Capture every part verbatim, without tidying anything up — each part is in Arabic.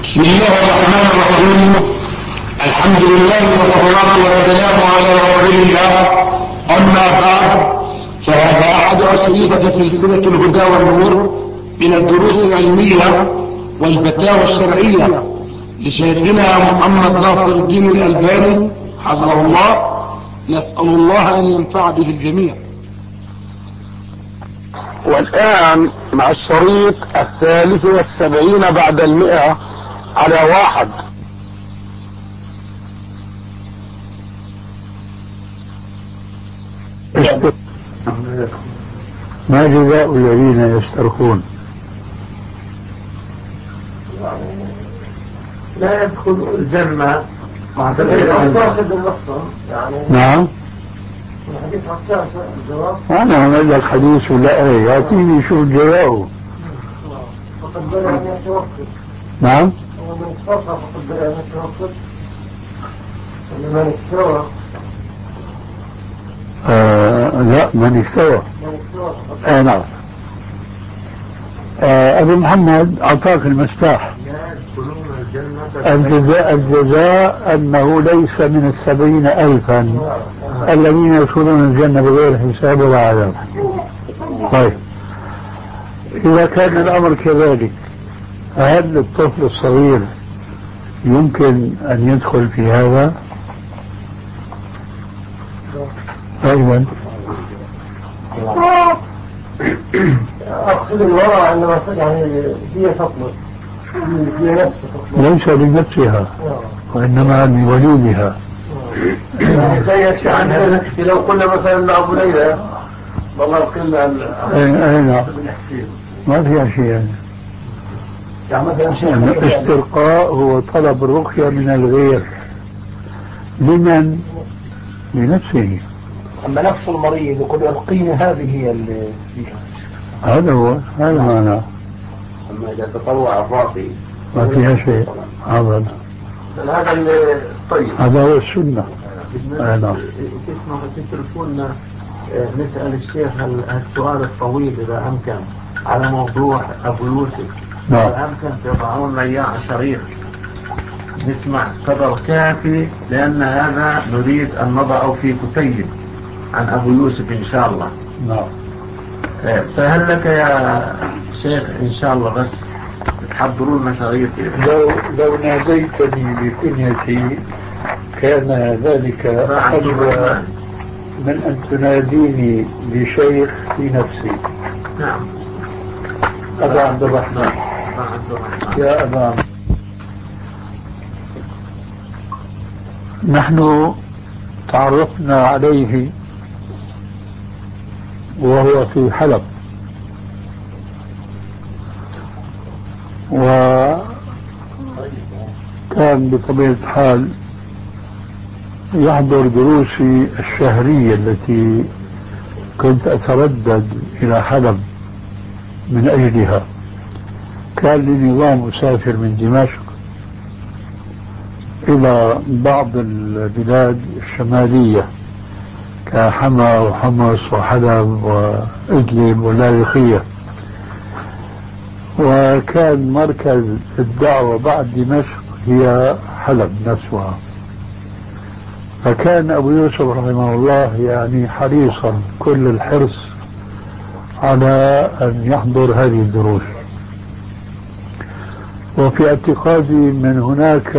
بسم الله الرحمن الرحيم. الحمد لله والصلاة والسلام على رسول الله. أما بعد، فهذا أحد أشرطة سلسلة الهدى والنور من الدروس العلمية والفتاوى الشرعية لشيخنا محمد ناصر الدين الألباني حفظه الله. نسأل الله أن ينفع به الجميع. والآن مع الشريط الثالث والسبعين بعد المئة على واحد. ما جزاء الذين يسترخون؟ لا يدخل الجنة مع يعني نعم. الحديث عكاس الجواب. أنا أعمل لك حديث ولا إيه؟ يعطيني شو جوابه. فقد بلغ أن يتوكل. نعم. ومن استطاع فقد بلغ أن يتوكل. ومن استوى. آه لا، من استوى. من استوى. آه نعم. آه أبو محمد أعطاك المفتاح. الجزاء الجزاء أنه ليس من السبعين ألفا الذين يدخلون الجنة بغير حساب ولا عذاب. طيب، إذا كان الأمر كذلك، هل الطفل الصغير يمكن أن يدخل في هذا؟ أيضا أقصد الوضع عندما يعني هي تطلب هي نفسها تطلب ليس لنفسها وإنما لولودها. زي عنها لو قلنا مثلا لأبو ليلى والله قلنا أي نعم، ما فيها شيء يعني. يعني مثلا شيء الاسترقاء هو طلب الرقية من الغير. لمن؟ لنفسه. أما نفس المريض يقول ارقيني، هذه هي اللي فيها. هذا هو، هذا معناه. أما إذا تطوع الراقي ما فيها شيء أبدا. هذا اللي طيب، هذا هو السنة. نعم. تسمع في تلفوننا نسأل الشيخ السؤال الطويل إذا أمكن على موضوع أبو يوسف. نعم. إذا أمكن تضعون لنا إياه شريط نسمع قدر كافي، لأن هذا نريد أن نضعه في كتيب عن أبو يوسف إن شاء الله. نعم. فهل لك يا شيخ إن شاء الله بس تحضروا لنا شريط؟ لو لو ناديتني بكنيتي كان ذلك أحلى من أن تناديني بشيخ في نفسي. نعم. أبا عبد الرحمن. يا أبا، نحن تعرفنا عليه وهو في حلب، وكان بطبيعة الحال يحضر دروسي الشهرية التي كنت أتردد إلى حلب من أجلها. كان لي نظام أسافر من دمشق إلى بعض البلاد الشمالية كحما وحمص وحلب وإدلب ولاذقية، وكان مركز الدعوة بعد دمشق هي حلب نفسها. فكان أبو يوسف رحمه الله يعني حريصا كل الحرص على أن يحضر هذه الدروس، وفي اعتقادي من هناك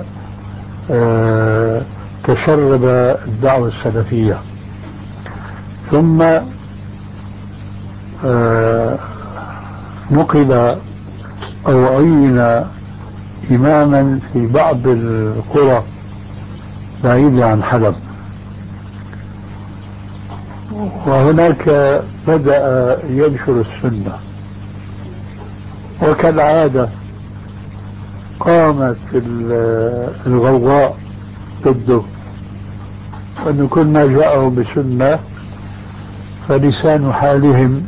آه تشرب الدعوة السلفية. ثم آه نقل أو عين إماما في بعض القرى بعيدة عن حلب، وهناك بدأ ينشر السنة. وكالعادة قامت الغوغاء ضده، وأن كل ما جاءوا بسنة فلسان حالهم،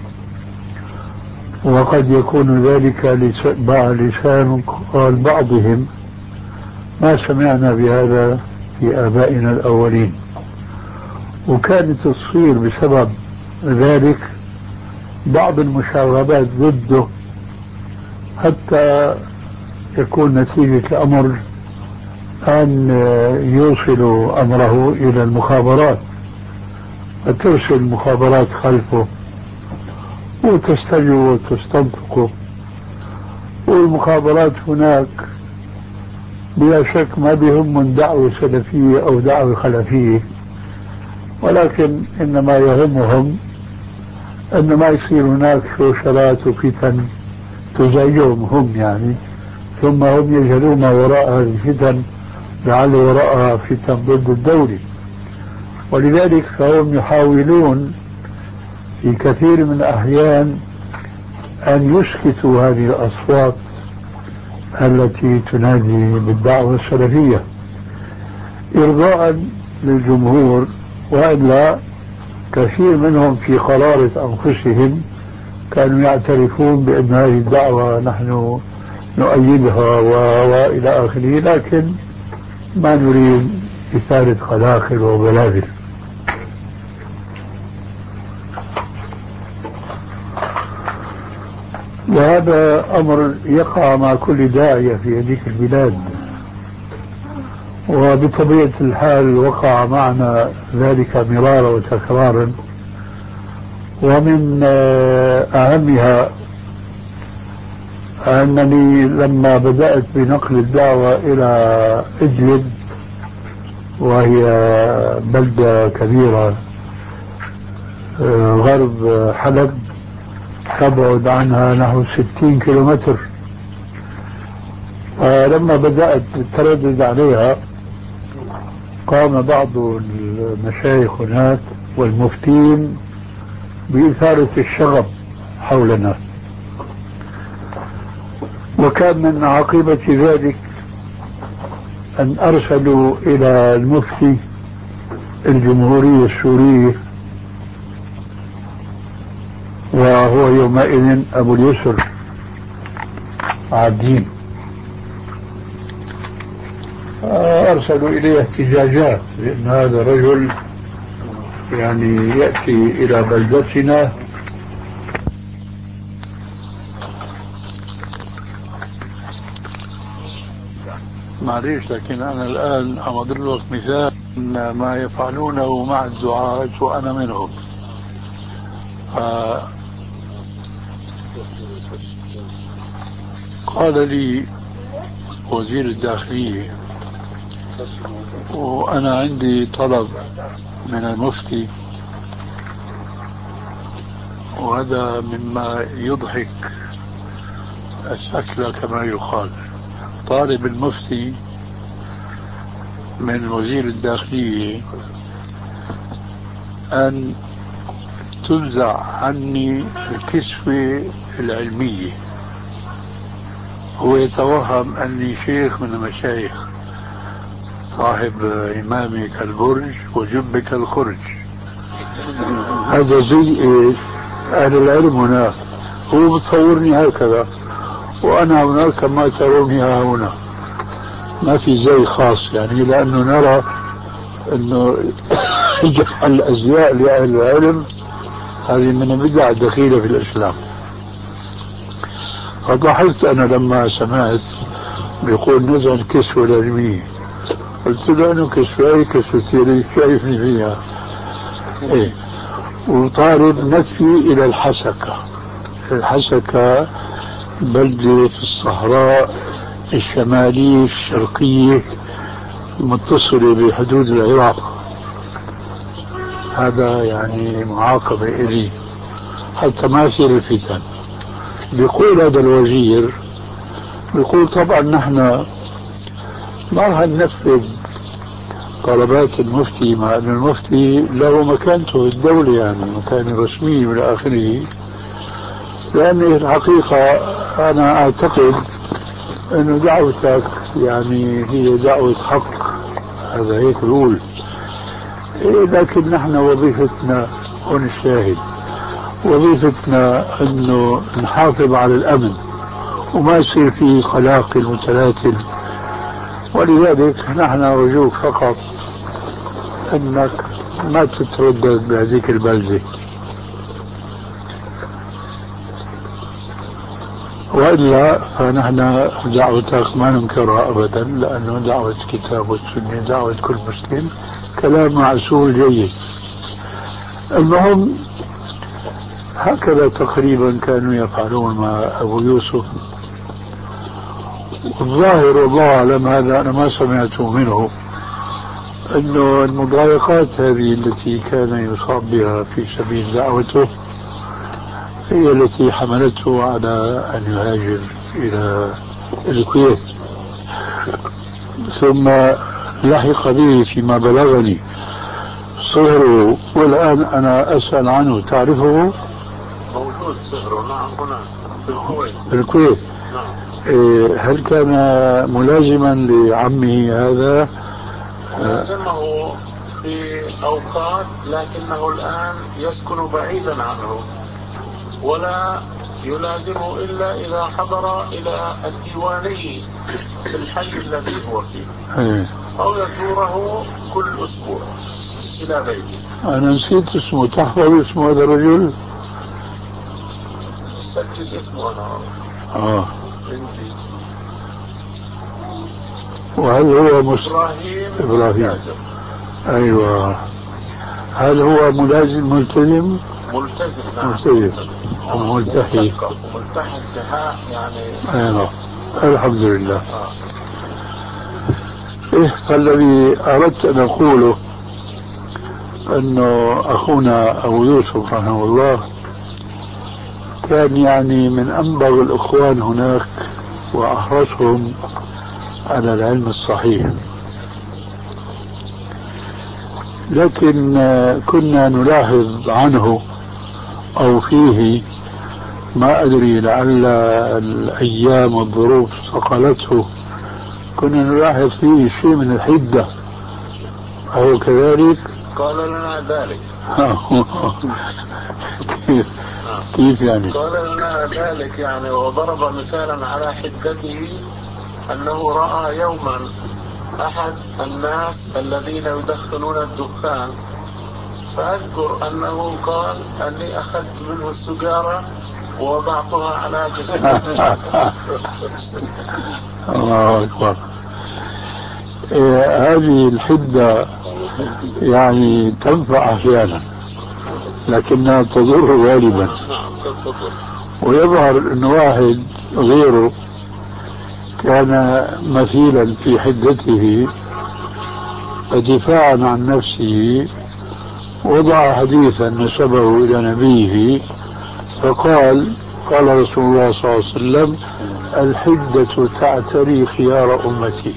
وقد يكون ذلك لسان قال بعضهم ما سمعنا بهذا في آبائنا الأولين. وكانت تصير بسبب ذلك بعض المشاغبات ضده، حتى تكون نتيجة الأمر أن يوصلوا أمره إلى المخابرات، فترسل المخابرات خلفه وتستجوب وتستنطقه. والمخابرات هناك بلا شك ما بهم من دعوة سلفية أو دعوة خلفية، ولكن إنما يهمهم أن ما يصير هناك شوشرات وفتن تزعجهم هم يعني، ثم هم يجهلون وراء هذه الفتن لعل وراءها فتن ضد الدولة. ولذلك فهم يحاولون في كثير من الأحيان أن يسكتوا هذه الأصوات التي تنادي بالدعوة السلفية إرضاء للجمهور، وإلا كثير منهم في قرارة أنفسهم كانوا يعترفون بأن هذه الدعوة نحن نؤيدها وإلى آخره، لكن ما نريد إثارة خلاخل وبلابل. وهذا أمر يقع مع كل داعية في هذه البلاد، وبطبيعة الحال وقع معنا ذلك مرارا وتكرارا. ومن أهمها أنني لما بدأت بنقل الدعوة إلى إدلب، وهي بلدة كبيرة غرب حلب تبعد عنها نحو ستين كيلومتر، لما بدأت التردد عليها قام بعض المشايخ هناك والمفتين بإثارة الشغب حولنا، وكان من عاقبة ذلك أن أرسلوا إلى المفتي الجمهورية السورية، وهو يومئذ أبو اليسر عابدين، أرسلوا إليه احتجاجات بأن هذا الرجل يعني يأتي إلى بلدتنا معليش، لكن أنا الآن أضرب لك مثال ما يفعلونه مع الدعاة وأنا منهم. قال لي وزير الداخلية وأنا عندي طلب من المفتي، وهذا مما يضحك الشكل كما يقال، طالب المفتي من وزير الداخلية أن تنزع عني الكسوة العلمية. هو يتوهم أني شيخ من المشايخ، صاحب إمامي كالبرج وجب كالخرج. هذا زي إيش؟ أهل العلم هناك، هو بتصورني هكذا وأنا هناك كما تروني هنا، ما في زي خاص يعني، لأنه نرى أنه جعل الأزياء لأهل العلم هذه من البدع الدخيلة في الإسلام. فضحكت أنا لما سمعت بيقول نزع الكسوة العلمية، قلت له أنه كسوة كسوتي شايفني فيها إيه. وطالب نفي إلى الحسكة. الحسكة بلدة في الصحراء الشمالية الشرقية متصلة بحدود العراق، هذا يعني معاقبة إلي حتى ما يصير الفتن. بيقول هذا الوزير، بيقول طبعا نحن ما راح ننفذ طلبات المفتي، مع أن المفتي له مكانته في الدولة يعني مكانة رسمية من آخره، لأن الحقيقة أنا أعتقد أن دعوتك يعني هي دعوة حق، هذا هيك بقول إيه، لكن نحن وظيفتنا ونشاهد، وظيفتنا أنه نحافظ على الأمن وما يصير فيه قلاقل متلاتل. ولذلك نحن نرجوك فقط أنك ما تتردد بهذيك البلدة. وإلا فنحن دعوتك ما ننكرها أبدا، لأنه دعوة كتاب والسنة دعوة كل مسلم، كلام معسول جيد. المهم هكذا تقريبا كانوا يفعلون مع أبو يوسف. والظاهر والله أعلم، هذا أنا ما سمعته منه، أنه المضايقات هذه التي كان يصاب بها في سبيل دعوته هي التي حملته على أن يهاجر إلى الكويت. ثم لحق به فيما بلغني صهره، والآن أنا أسأل عنه. تعرفه؟ موجود صهره، نعم، هنا في الكويت. في الكويت. نعم. هل كان ملازما لعمه هذا؟ لازمه في أوقات، لكنه الآن يسكن بعيدا عنه، ولا يلازمه إلا إذا حضر إلى الديواني في الحي الذي هو فيه، أو يزوره كل أسبوع إلى بيته. أنا نسيت اسمه، تحفظ اسمه هذا الرجل؟ سجل اسمه أنا. آه. بنتي. وهل هو مس... إبراهيم إبراهيم. أيوة. هل هو ملازم ملتزم؟ ملتزم، نعم. ملتزم وملتحي. ملتحي انتهاء يعني. أيوة. الحمد لله. آه. إيه، فالذي أردت أن أقوله أنه أخونا أبو يوسف رحمه الله كان يعني من أنبغ الإخوان هناك وأحرصهم على العلم الصحيح، لكن كنا نلاحظ عنه أو فيه، ما أدري لعل الأيام والظروف صقلته، كنا نلاحظ فيه شيء من الحدة. أو كذلك؟ قال لنا ذلك. كيف؟ كيف يعني؟ قال لنا ذلك يعني، وضرب مثالا على حدته أنه رأى يوما أحد الناس الذين يدخنون الدخان، فأذكر أنه قال أني أخذت منه السجارة ووضعتها على جسمه. الله أكبر. إيه، هذه الحدة يعني تنفع أحيانا لكنها تضر غالبا. ويظهر أن واحد غيره كان مثيلا في حدته، فدفاعا عن نفسه وضع حديثا نسبه إلى نبيه فقال: قال رسول الله صلى الله عليه وسلم: الحدة تعتري خيار أمتي.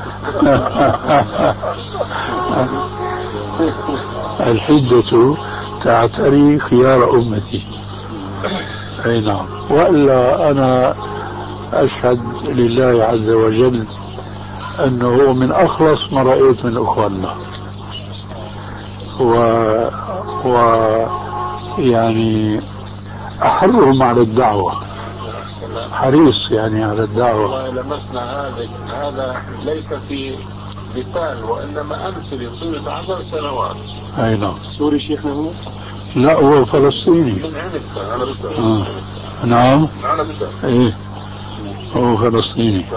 الحدة تعتري خيار أمتي. أي نعم. وإلا أنا أشهد لله عز وجل أنه من أخلص ما رأيت من أخواننا، و... و يعني أحرهم على الدعوة، حريص يعني على الدعوة. والله لمسنا هذا هذا ليس في مثال، وإنما أمثل طيلة عشر سنوات. أي نعم. سوري شيخنا هو؟ لا، هو فلسطيني. من عنبته. أنا بس آه. نعم. إيه، هو فلسطيني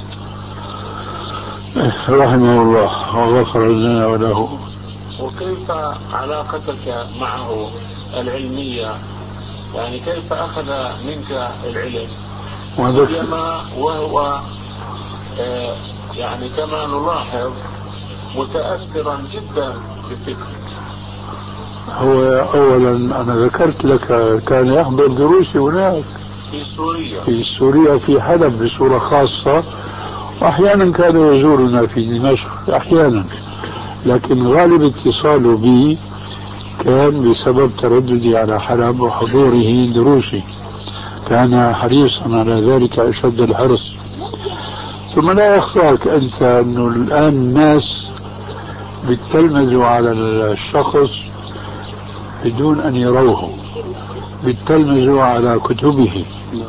رحمه الله وغفر لنا وله. وكيف علاقتك معه العلمية؟ يعني كيف أخذ منك العلم؟ سيما وهو آه يعني كما نلاحظ متأثرا جدا بفكرك. هو أولا أنا ذكرت لك كان يحضر دروسي هناك في سوريا في سوريا في حلب بصورة خاصة، وأحيانا كان يزورنا في دمشق أحيانا، لكن غالب اتصاله بي كان بسبب ترددي على حلب وحضوره دروسي، كان حريصا على ذلك أشد الحرص. ثم لا يخفاك أنت أنه الآن الناس بيتلمذوا على الشخص بدون أن يروه، بيتلمذوا على كتبه.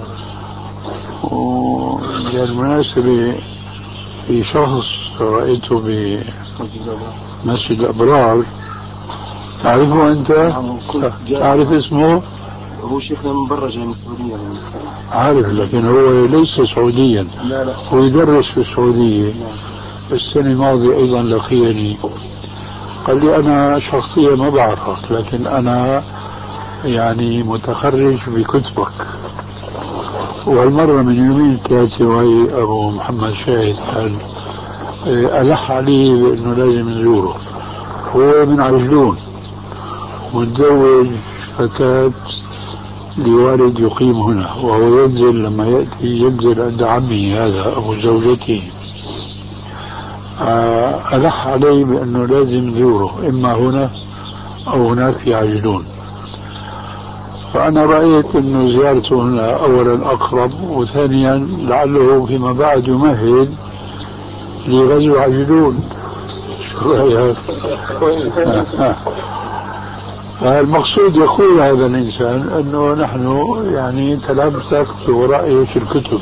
وبالمناسبة في شخص رأيته بمسجد الأبرار، تعرفه أنت؟ تعرف اسمه؟ هو شيخنا من برا جاي من السعودية. عارف، لكن هو ليس سعوديا. لا لا، هو يدرس في السعودية. السنة الماضية أيضا لقيني قال لي أنا شخصيا ما بعرفك، لكن أنا يعني متخرج بكتبك. والمرة من يومين ثلاثة وهي أبو محمد شاهد كان ألح عليه بأنه لازم نزوره. هو من عجلون متزوج فتاة لوالد يقيم هنا، وهو ينزل لما يأتي ينزل عند عمي هذا أبو زوجته. ألح علي بأنه لازم نزوره إما هنا أو هناك في عجلون. فأنا رأيت أنه زيارته هنا أولا أقرب، وثانيا لعله فيما بعد يمهد لغزو عجلون. شو رأيك؟ المقصود يقول هذا الإنسان أنه نحن يعني تلمسك برأيه في الكتب،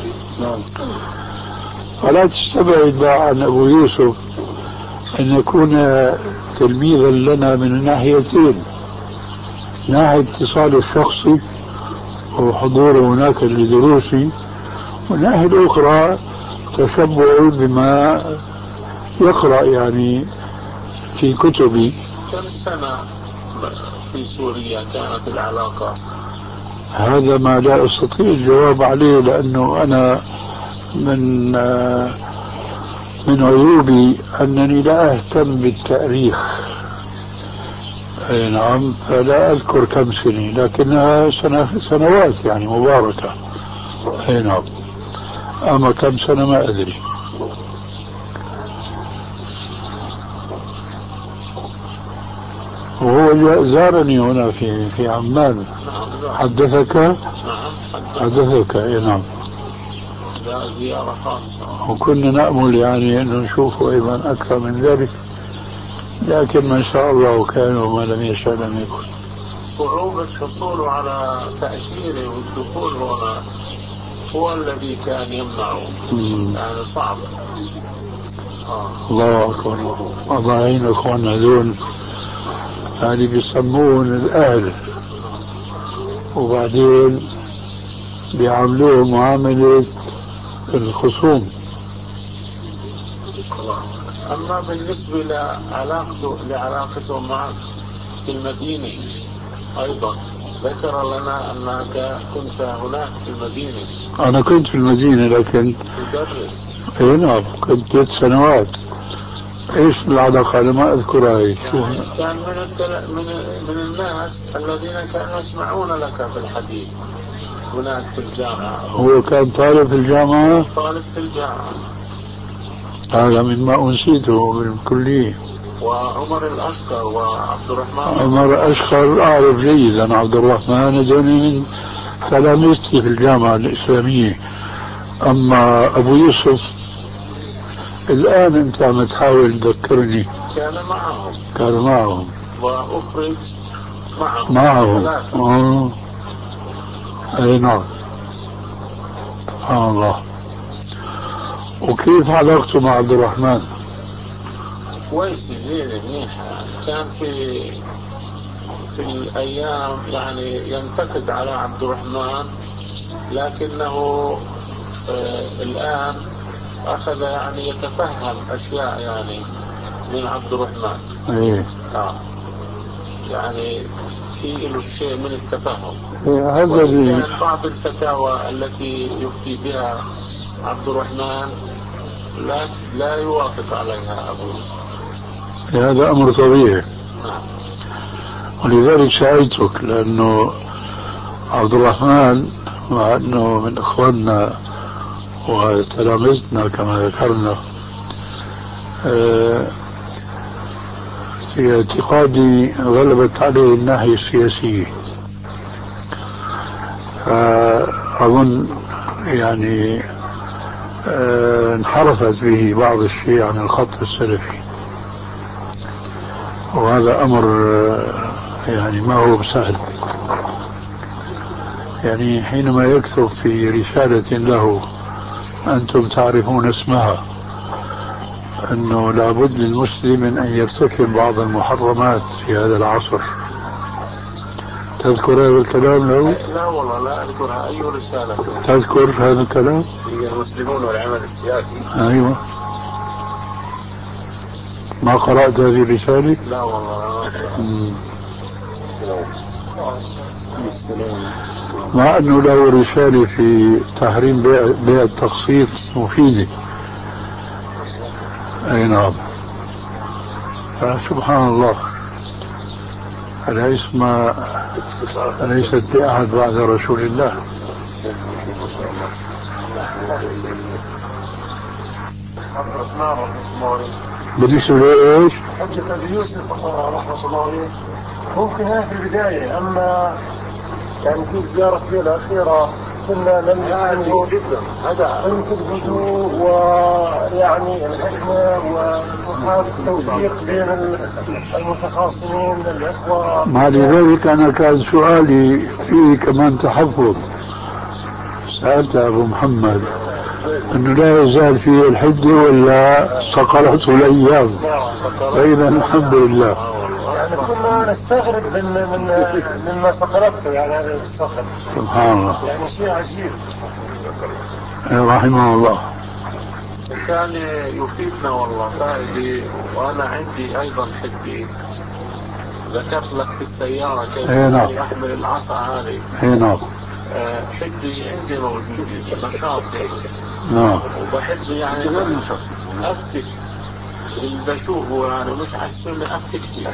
فلا تستبعد بقى عن أبو يوسف أن يكون تلميذا لنا من الناحيتين، ناحية اتصال الشخصي وحضوره هناك لدروسي، والناحية الأخرى تشبع بما يقرأ يعني في كتبي. كم سنة في سوريا كانت العلاقة؟ هذا ما لا أستطيع الجواب عليه، لأنه أنا من من عيوبي أنني لا أهتم بالتاريخ. أي نعم، فلا أذكر كم سنة، لكنها سنوات يعني مباركة. أي نعم، أما كم سنة ما أدري. وهو زارني هنا في في عمان. حدثك؟ نعم حدثك. اي نعم، لا زيارة خاصة، وكنا نأمل يعني أن نشوفه أيضا أكثر من ذلك، لكن ما شاء الله كان وما لم يشاء لم يكن. صعوبة حصوله على تأشيره والدخول هنا هو الذي كان يمنعه. يعني صعب. آه. الله أكبر. الله يعين أخواننا هذول، يعني بيسمون الأهل وبعدين بيعاملوه معاملة الخصوم. أما بالنسبة لعلاقته لعلاقته معك في المدينة أيضا، ذكر لنا أنك كنت هناك في المدينة. أنا كنت في المدينة لكن تدرس. إيه نعم، كنت ثلاث سنوات. إيش العلاقة؟ أنا ما أذكرها. يعني كان من التل... من من الناس الذين كانوا يسمعون لك في الحديث هناك في الجامعة. هو كان طالب في الجامعة؟ طالب في الجامعة. هذا مما أنسيته بالكلية. وعمر الأشقر وعبد الرحمن. عمر الأشقر أعرف جيدا. عبد الرحمن هذوني من تلاميذتي في الجامعة الإسلامية. أما أبو يوسف الآن أنت عم تحاول تذكرني. كان معهم. كان معهم وأخرج معهم. معهم. آه. أي نعم. سبحان الله. وكيف علاقته مع عبد الرحمن؟ كويس، زين منيحة. كان في في الأيام يعني ينتقد على عبد الرحمن، لكنه آه الآن أخذ يعني يتفهم أشياء يعني من عبد الرحمن. إيه. آه. يعني في له شيء من التفهم. إيه هذا اللي كان بعض الفتاوى التي يفتي بها عبد الرحمن لا لا يوافق عليها أبو يوسف. هذا أمر طبيعي. نعم. ولذلك سألتك، لأنه عبد الرحمن مع أنه من إخواننا وتلامذتنا كما ذكرنا، في اعتقادي غلبت عليه الناحية السياسية، فأظن يعني انحرفت به بعض الشيء عن الخط السلفي، وهذا أمر يعني ما هو بسهل. يعني حينما يكتب في رسالة له أنتم تعرفون اسمها أنه لابد للمسلم أن يرتكب بعض المحرمات في هذا العصر، تذكر هذا الكلام له؟ لا والله لا أذكرها. أي رسالة تذكر هذا الكلام؟ هي المسلمون والعمل السياسي. أيوة. ما قرأت هذه الرسالة؟ لا والله. مع أنه له رسالة في تحريم بيع, بيع التخصيص مفيدة. أي نعم. سبحان الله، أليس ما أليست لأحد بعد رسول الله. بالنسبة لإيش؟ حجة أبي يوسف رحمة الله عليه ممكن هي في البداية، أما يعني في زيارة ليلة الأخيرة كنا لم نسمعه جدا هذا قيمة الهدوء ويعني الحكمة ومحاولة التوفيق بين المتخاصمين من الإخوة. مع ذلك أنا كان سؤالي فيه كمان تحفظ. سألت أبو محمد أنه لا يزال فيه الحدة ولا صقلته الأيام، فإذا الحمد لله. يعني كنا نستغرب من من مما صقلته يعني هذا الصقل. سبحان الله، يعني شيء عجيب. رحمه الله. كان يفيدنا والله فائدة. وأنا عندي أيضا حدي، ذكرت لك في السيارة كيف أحمل العصا هذه. نعم. حدي عندي موجود، نشاط هيك. نعم. وبحب يعني أفتك اللي بشوفه، يعني مش على السنة أفتك فيه.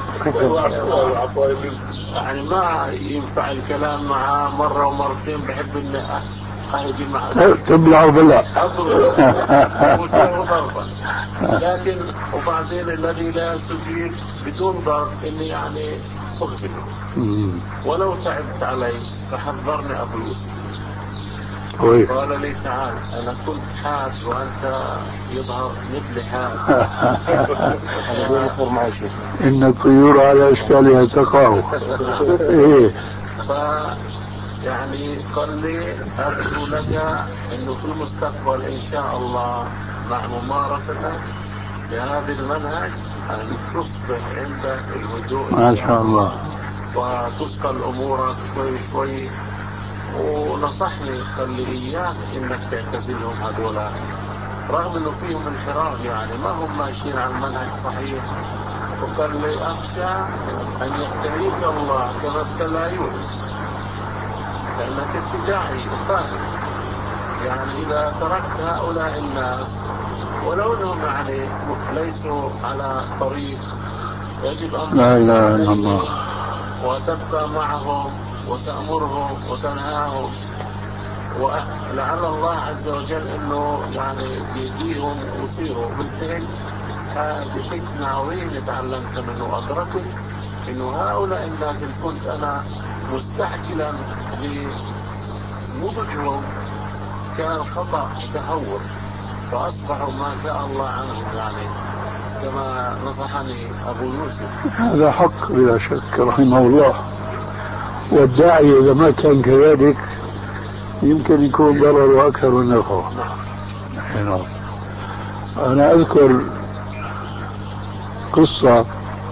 يعني ما ينفع الكلام معاه مرة ومرتين، بحب إني أهجم معه. تبلع وبلع. أضرب وسوي ضربا. لكن وبعدين الذي لا يستجيب بدون ضرب إني يعني أقبله. ولو تعبت عليه فحذرني أبو يوسف. وي. قال لي تعال، أنا كنت حاد وأنت يظهر مثل حاد. أنا زي مصر معي شيء. إن الطيور على أشكالها تقع. إيه. ف يعني قال لي أرجو لك إنه في المستقبل إن شاء الله مع ممارستك لهذا المنهج أن تصبح عندك الهدوء ما شاء الله، وتسقل أمورك شوي شوي. ونصحني قال لي إياك إنك تعتزلهم هذولا، رغم إنه فيهم انحراف، يعني ما هم ماشيين على المنهج صحيح. وقال لي أخشى أن يبتليك الله كما ابتلى يونس، لأنك ابتداعي وفاهم. يعني إذا تركت هؤلاء الناس ولو أنهم يعني ليسوا على طريق، يجب أن لا إله إلا الله، وتبقى معهم وتأمرهم وتنهاهم، ولعل الله عز وجل انه يعني يهديهم ويصيروا. بالفعل هذه حكمة عظيمة تعلمت منه وأدركت انه هؤلاء الناس اللي كنت انا مستعجلا لنضجهم كان خطأ تهور، فاصبحوا ما شاء الله عنهم، يعني كما نصحني ابو يوسف. هذا حق بلا شك رحمه الله. والداعي إذا ما كان كذلك يمكن يكون ضرر أكثر من نفعه. نعم. أنا أذكر قصة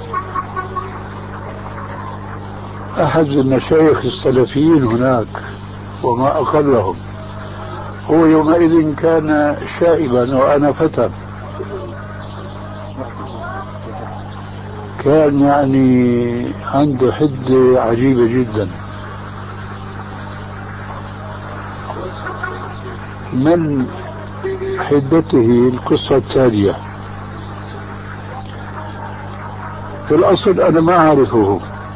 أحد المشايخ السلفيين هناك وما أقلهم. هو يومئذ كان شائبا وأنا فتى، كان يعني عنده حدة عجيبة جدا. من حدته القصة التالية. في الأصل أنا ما أعرفه،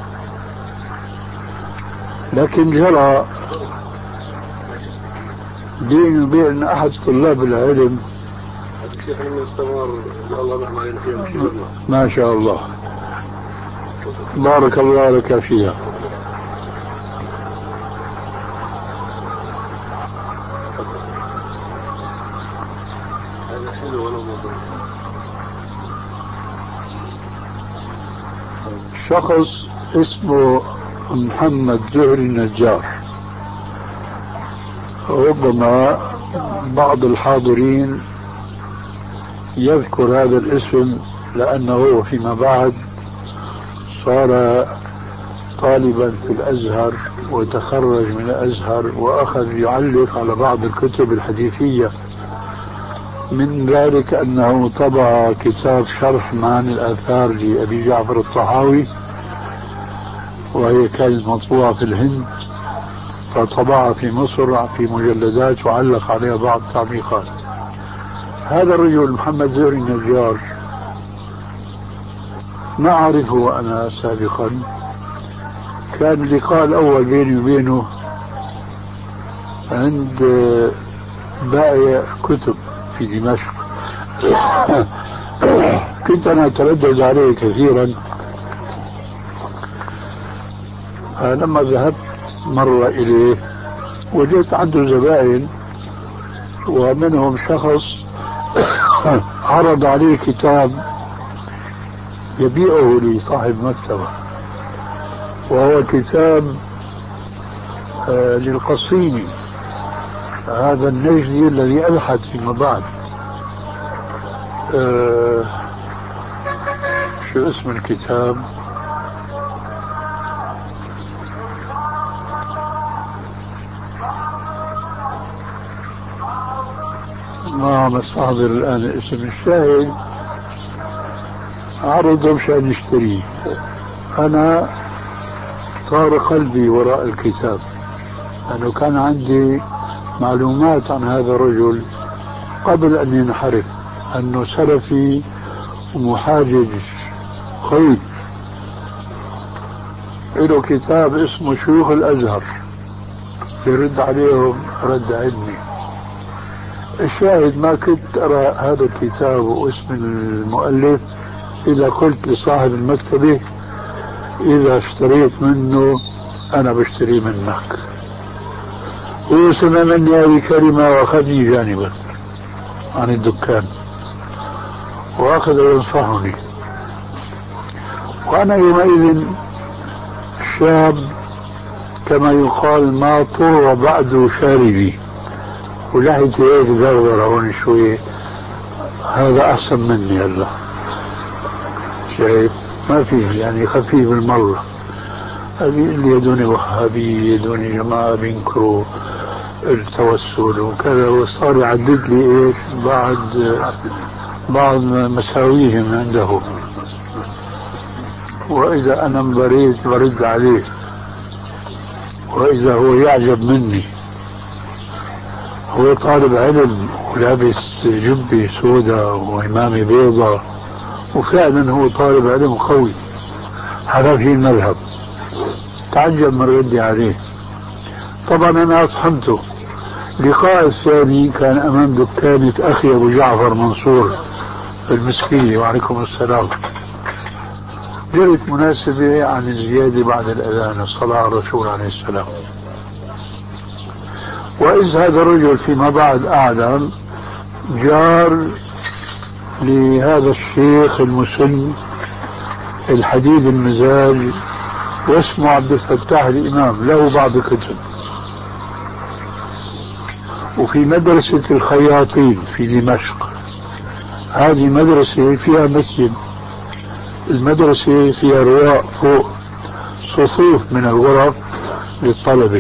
لكن جرى بيني وبين أحد طلاب العلم ما شاء الله بارك الله لك فيها. شخص اسمه محمد جهري النجار، ربما بعض الحاضرين يذكر هذا الاسم لأنه فيما بعد صار طالبا في الأزهر وتخرج من الأزهر وأخذ يعلق على بعض الكتب الحديثية، من ذلك أنه طبع كتاب شرح معاني الآثار لأبي جعفر الطحاوي، وهي كانت مطبوعة في الهند، فطبعها في مصر في مجلدات وعلق عليها بعض التعليقات. هذا الرجل محمد زهري النجار ما أعرفه أنا سابقا، كان اللقاء الأول بيني وبينه عند بائع كتب في دمشق. كنت أنا أتردد عليه كثيرا، فلما ذهبت مرة إليه وجدت عنده زبائن، ومنهم شخص عرض عليه كتاب يبيعه لصاحب مكتبة، وهو كتاب آه للقصيمي، هذا النجدي الذي ألحد فيما بعد. آه شو اسم الكتاب؟ ما مستحضر الآن اسم الشاهد، عرضه مشان نشتريه. أنا طار قلبي وراء الكتاب، لأنه كان عندي معلومات عن هذا الرجل قبل أن ينحرف، أنه سلفي ومحاجج قوي. له كتاب اسمه شيوخ الأزهر يرد عليهم رد علمي. الشاهد ما كنت أرى هذا الكتاب واسم المؤلف إذا قلت لصاحب المكتبة إذا اشتريت منه أنا بشتري منك. هو سمع مني هذه كلمة وأخذني جانبا عن الدكان وأخذ ينصحني، وأنا يومئذ شاب كما يقال ما طر بعد شاربي، ولحيتي هيك زرزر هون شوية، هذا أحسن مني هلا، شايف ما فيه يعني خفيف المرة. هذه اللي يدوني وهابي يدوني جماعة بينكروا التوسل وكذا، وصار يعدد لي ايش بعد بعض مساويهم عنده، وإذا أنا انبريت برد عليه، وإذا هو يعجب مني. هو طالب علم ولابس جبة سوداء وإمامة بيضاء، وفعلا هو طالب علم قوي على في المذهب. تعجب من ردي عليه. طبعا أنا أصحمته. لقاء الثاني كان أمام دكانة أخي أبو جعفر منصور المسكيني، وعليكم السلام. جرت مناسبة عن الزيادة بعد الأذان، الصلاة على الرسول عليه السلام. وإذ هذا الرجل فيما بعد أعلم جار لهذا الشيخ المسن الحديد المزاج، واسمه عبد الفتاح الإمام، له بعض الكتب. وفي مدرسة الخياطين في دمشق، هذه مدرسة فيها مسجد، المدرسة فيها رواق فوق، صفوف من الغرف للطلبة.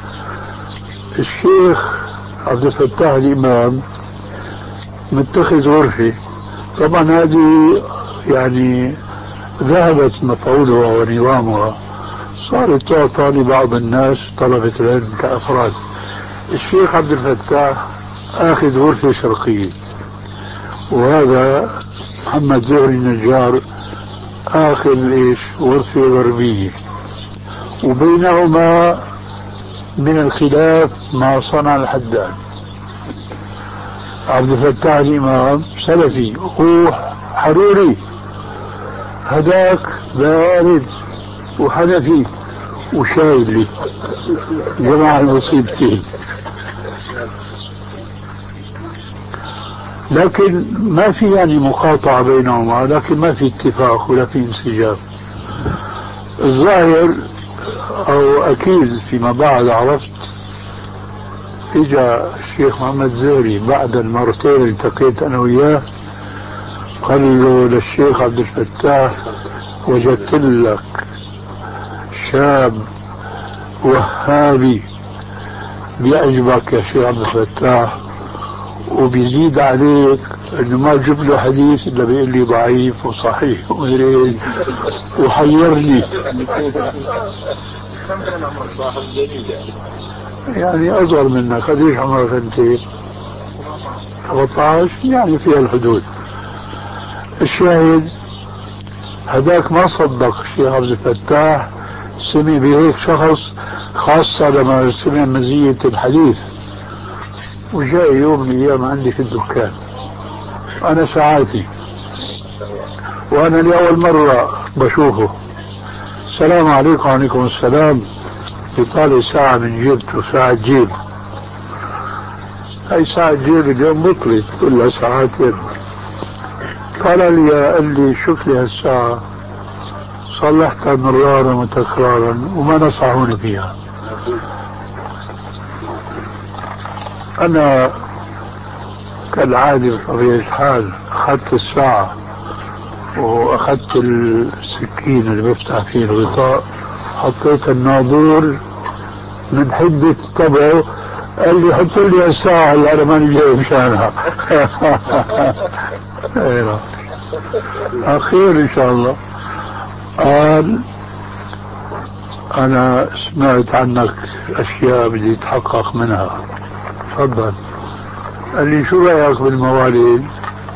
الشيخ عبد الفتاح الإمام متخذ غرفة، طبعا هذه يعني ذهبت مفعولها ونظامها، صارت تعطى لبعض الناس طلبة العلم كأفراد. الشيخ عبد الفتاح آخذ غرفة شرقية، وهذا محمد زهري النجار آخذ إيش غرفة غربية، وبينهما من الخلاف ما صنع الحداد. عبد الفتاح الإمام سلفي هو حروري، هداك بارد وحنفي وشاذلي، جمع المصيبتين. لكن ما في يعني مقاطعة بينهما، لكن ما في اتفاق ولا في انسجام. الظاهر أو أكيد فيما بعد عرفت، إجا الشيخ محمد زهري بعد المرتين اللي التقيت أنا وياه، قال له للشيخ عبد الفتاح وجدت لك شاب وهابي بيعجبك يا شيخ عبد الفتاح وبيزيد عليك انه ما جبت له حديث الا بيقول لي ضعيف وصحيح ومدري وحيرني يعني اصغر منك. قديش عمرك انت؟ سبعة عشر يعني فيها الحدود. الشاهد هذاك ما صدق الشيخ عبد الفتاح، سمع بهيك شخص خاصة لما سمع مزية الحديث، وجاء يوم من الايام عندي في الدكان انا ساعاتي وانا لاول مرة بشوفه. السلام عليكم. وعليكم السلام. يطالع ساعة من جيبته، ساعة جيب. هاي ساعة جيب اليوم بطلت كلها ساعتين. قال لي قال لي شوف لي هالساعة صلحتها مرارا وتكرارا وما نصحوني فيها. انا كالعادة بطبيعة الحال اخذت الساعة واخذت السكين اللي بفتح فيه الغطاء، حطيت الناظور من حدة طبعه. قال لي حط لي الساعة اللي انا ماني جاي مشانها. اخير ان شاء الله. قال انا سمعت عنك اشياء بدي اتحقق منها. تفضل. قال لي شو رايك بالموالد؟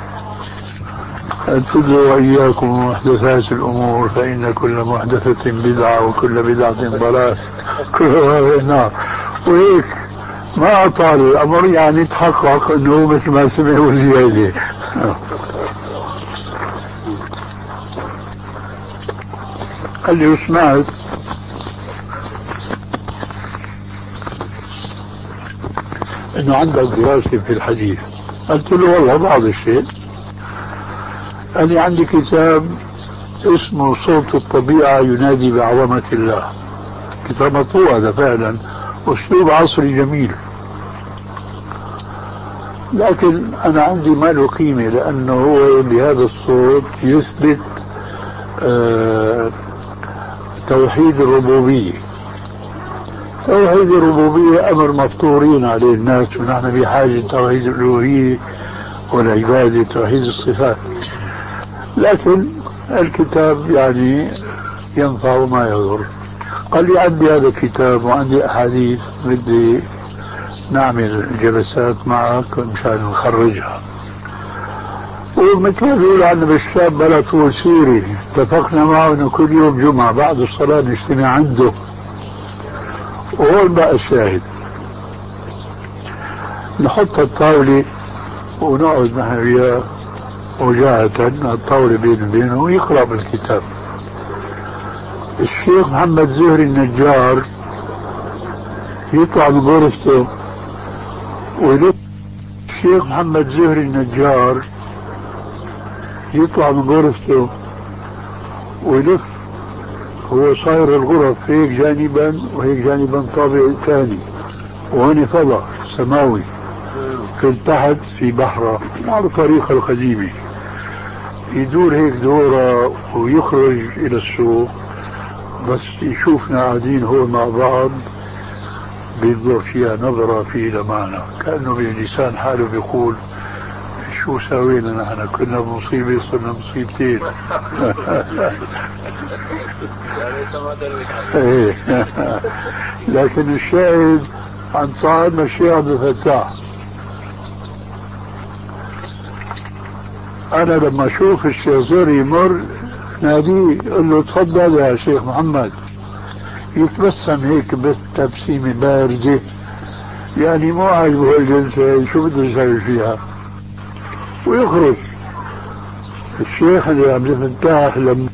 قلت له واياكم ومحدثات الامور فان كل محدثة بدعة وكل بدعة ضلال كلها نار. وهيك ما اطال الامر، يعني تحقق انه مثل ما سمع والزيادة. قال لي وسمعت انه عندك دراسة في الحديث. قلت له والله بعض الشيء. قال لي عندي كتاب اسمه صوت الطبيعة ينادي بعظمة الله. كتاب مطبوع هذا فعلا، اسلوب عصري جميل، لكن انا عندي ما له قيمة لانه هو بهذا الصوت يثبت آه توحيد الربوبية. توحيد الربوبية امر مفطورين عليه الناس، ونحن بحاجة توحيد الالوهية والعبادة، توحيد الصفات. لكن الكتاب يعني ينفع وما يضر. قال لي عندي هذا الكتاب وعندي احاديث بدي نعمل جلسات معك مشان نخرجها. ومثل ما بيقول عنا بالشاب بلا طول سيري، اتفقنا معه انه كل يوم جمعة بعد الصلاة نجتمع عنده. وهون بقى الشاهد، نحط الطاولة ونقعد نحن وياه وجاهة الطاولة بين وبينه ويقرأ بالكتاب. الشيخ محمد زهري النجار يطلع من غرفته ويلف. الشيخ محمد زهري النجار يطلع من غرفته ويلف. هو صاير الغرف هيك جانبا وهيك جانبا طابق ثاني، وهنا فضاء سماوي في تحت في بحرة على الطريقة القديمة. يدور هيك دورة ويخرج إلى السوق، بس يشوفنا قاعدين هو مع بعض بينظر فيها نظرة في لمعنى، كأنه بلسان حاله بيقول شو سوينا نحن، كنا بمصيبة صرنا مصيبتين. لكن الشاهد عن صاحبنا الشيخ عبد الفتاح، انا لما اشوف الشيخ زهري يمر ناديه قل له تفضل يا شيخ محمد، يتبسم هيك بس تبسيمة باردة، يعني مو عاجبه الجلسة شو بده يسوي فيها ويخرج. الشيخ اللي عبد الفتاح لما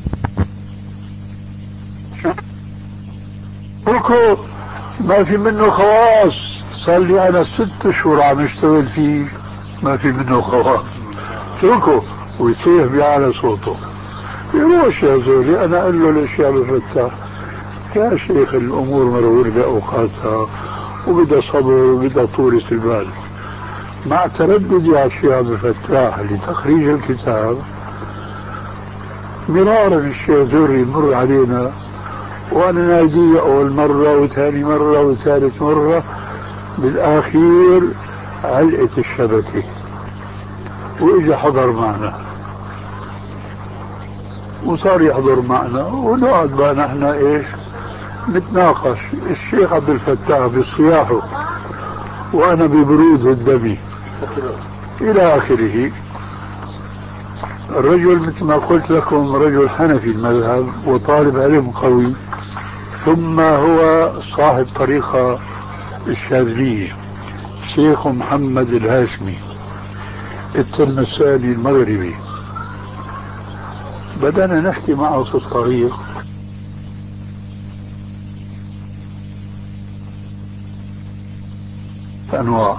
اتركه ما في منه خواص، صار لي انا ست اشهر عم اشتغل فيه ما في منه خواص. اتركه ويصيح بيعلى صوته. يروح يا زولي. انا اقول له للشيخ عبد الفتاح يا شيخ الامور مرور باوقاتها وبدها صبر وبدها طولة البال. مع ترددي على الشيخ عبد الفتاح لتخريج الكتاب مرارا الشيخ زهري يمر علينا وأنا ناديه أول مرة وثاني مرة وثالث مرة، بالآخير علقت الشبكة وإجا حضر معنا وصار يحضر معنا، ونقعد بقى نحن إيش نتناقش، الشيخ عبد الفتاح بصياحه وأنا ببرود الدم إلى آخره. الرجل مثل ما قلت لكم رجل حنفي المذهب وطالب علم قوي، ثم هو صاحب طريقة الشاذلية، شيخ محمد الهاشمي التلمساني المغربي. بدأنا نحكي معه في الطريق، أنواع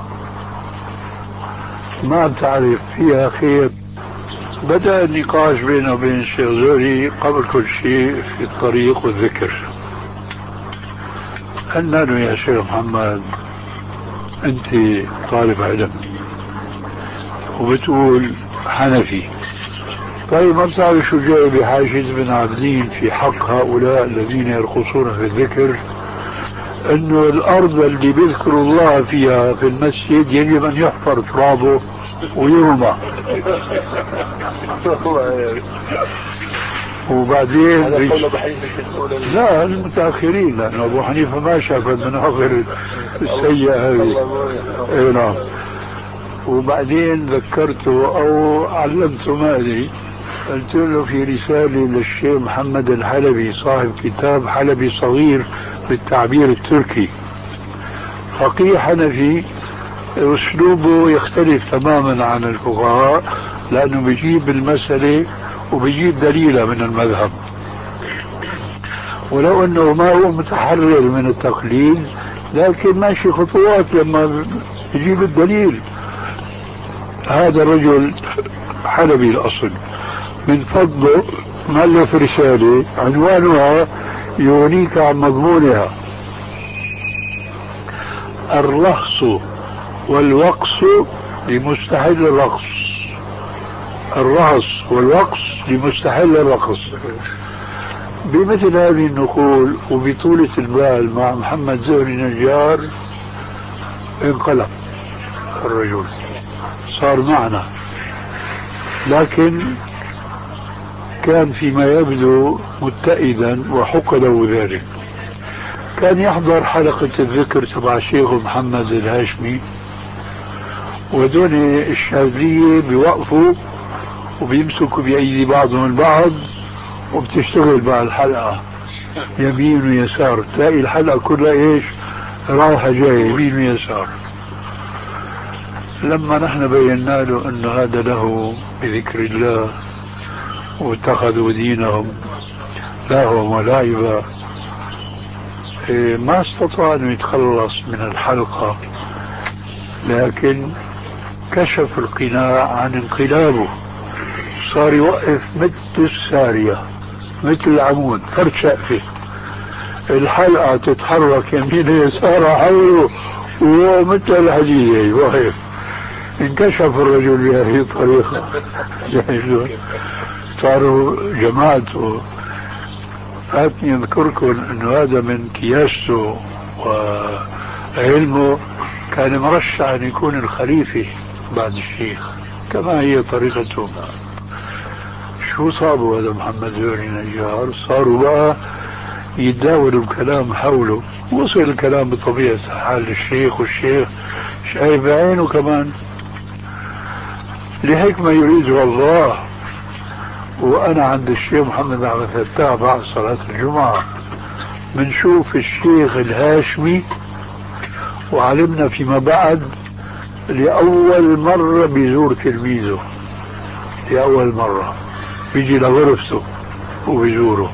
ما بتعرف فيها خير. بدأ النقاش بينه وبين الشيخ زهري قبل كل شيء في الطريق والذكر. قلنا له يا شيخ محمد أنت طالب علم وبتقول حنفي، طيب ما بتعرف شو جاي بحاجز بن عابدين في حق هؤلاء الذين يرقصون في الذكر، انه الارض اللي بيذكروا الله فيها في المسجد يجب ان يحفر ترابه ويرمى. وبعدين لا المتاخرين، لان ابو حنيفه ما شاف المناظر السيئه هذه. اي نعم. وبعدين ذكرته او علمته ما ادري، قلت له في رساله للشيخ محمد الحلبي صاحب كتاب حلبي صغير بالتعبير التركي، فقيه حنفي، اسلوبه يختلف تماما عن الفقهاء لانه بيجيب المسألة وبيجيب دليلة من المذهب، ولو انه ما هو متحرر من التقليد لكن ماشي خطوات لما يجيب الدليل. هذا الرجل حلبي الاصل، من فضله مؤلف رسالة عنوانها يغنيك عن مضمونها: الرقص والوقص لمستحل الرقص، الرقص والوقص لمستحل الرقص. بمثل هذه النقول وبطولة البال مع محمد زهري نجار انقلب الرجل، صار معنا، لكن كان فيما يبدو متئدا وحق له ذلك. كان يحضر حلقة الذكر تبع الشيخ محمد الهاشمي، ودون الشاذلية بيوقفوا وبيمسكوا بأيدي بعضهم البعض وبتشتغل مع الحلقة يمين ويسار، تلاقي الحلقة كلها ايش رايحة جاية يمين ويسار. لما نحن بينا له أن هذا له بذكر الله واتخذوا دينهم لهوا ولعبا، ما استطاع أن يتخلص من الحلقة، لكن كشف القناع عن انقلابه، صار يوقف مثل السارية مثل العمود فرد شقفة، الحلقة تتحرك يمين يسار حوله وهو مثل الحديد واقف. انكشف الرجل بهذه الطريقة، صاروا جماعته. فاتني اذكركم انه هذا من كياسته وعلمه كان مرشح ان يكون الخليفة بعد الشيخ كما هي طريقته. شو صابوا هذا محمد زهري نجار؟ صاروا بقى يتداولوا الكلام حوله، وصل الكلام بطبيعة حال للشيخ، والشيخ شايف بعينه كمان لحكمة يريدها الله. وأنا عند الشيخ محمد عبد الفتاح بعد صلاة الجمعة بنشوف الشيخ الهاشمي، وعلمنا فيما بعد لأول مرة بيزور تلميذه، لأول مرة بيجي لغرفته وبيزوره.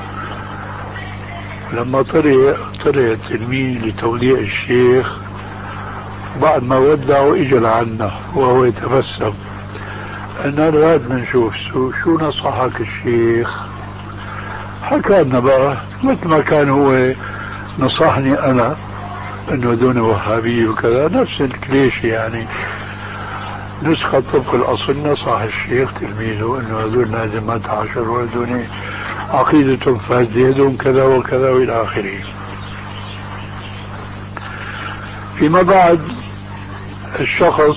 لما طلع طلع التلميذ لتوديع الشيخ بعد ما ودعه اجى لعنا وهو يتبسم، قلنا له هاد بنشوف شو, شو نصحك الشيخ. حكى لنا بقى مثل ما كان هو نصحني انا انه دون وهابي وكذا، نفس الكليشة يعني. نسخة طبق الأصل نصح الشيخ تلميذه أنه هذول نازمات عشر وهذول عقيدتهم فاسدة هذول كذا وكذا وإلى آخره. فيما بعد الشخص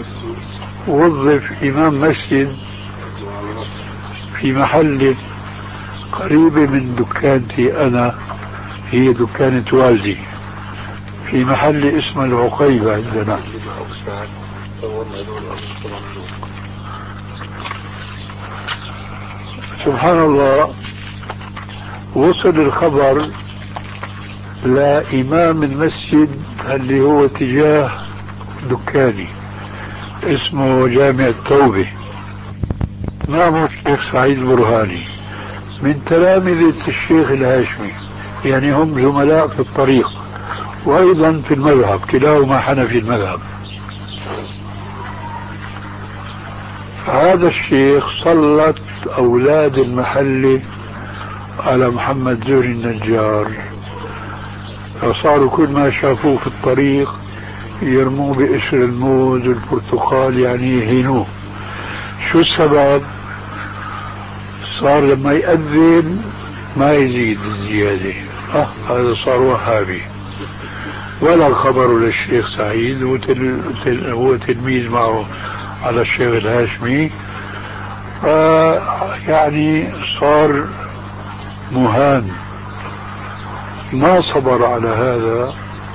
وظف إمام مسجد في محل قريبة من دكانتي أنا، هي دكانة والدي، في محل اسمه العقيبة عندنا. سبحان الله، وصل الخبر لإمام المسجد اللي هو تجاه دكاني اسمه جامع التوبة، إمامه الشيخ سعيد البرهاني من تلامذة الشيخ الهاشمي، يعني هم زملاء في الطريق وأيضا في المذهب، كلاهما حنفي المذهب. هذا الشيخ سلط أولاد المحل على محمد زهري النجار، فصاروا كل ما شافوه في الطريق يرموه بقشر الموز والبرتقال، يعني يهينوه. شو السبب؟ صار لما يأذن ما يزيد الزيادة، آه هذا صار وهابي. ولا خبر للشيخ سعيد، هو تلميذ معه على الشيخ الهاشمي، يعني صار مهان. ما صبر على هذا،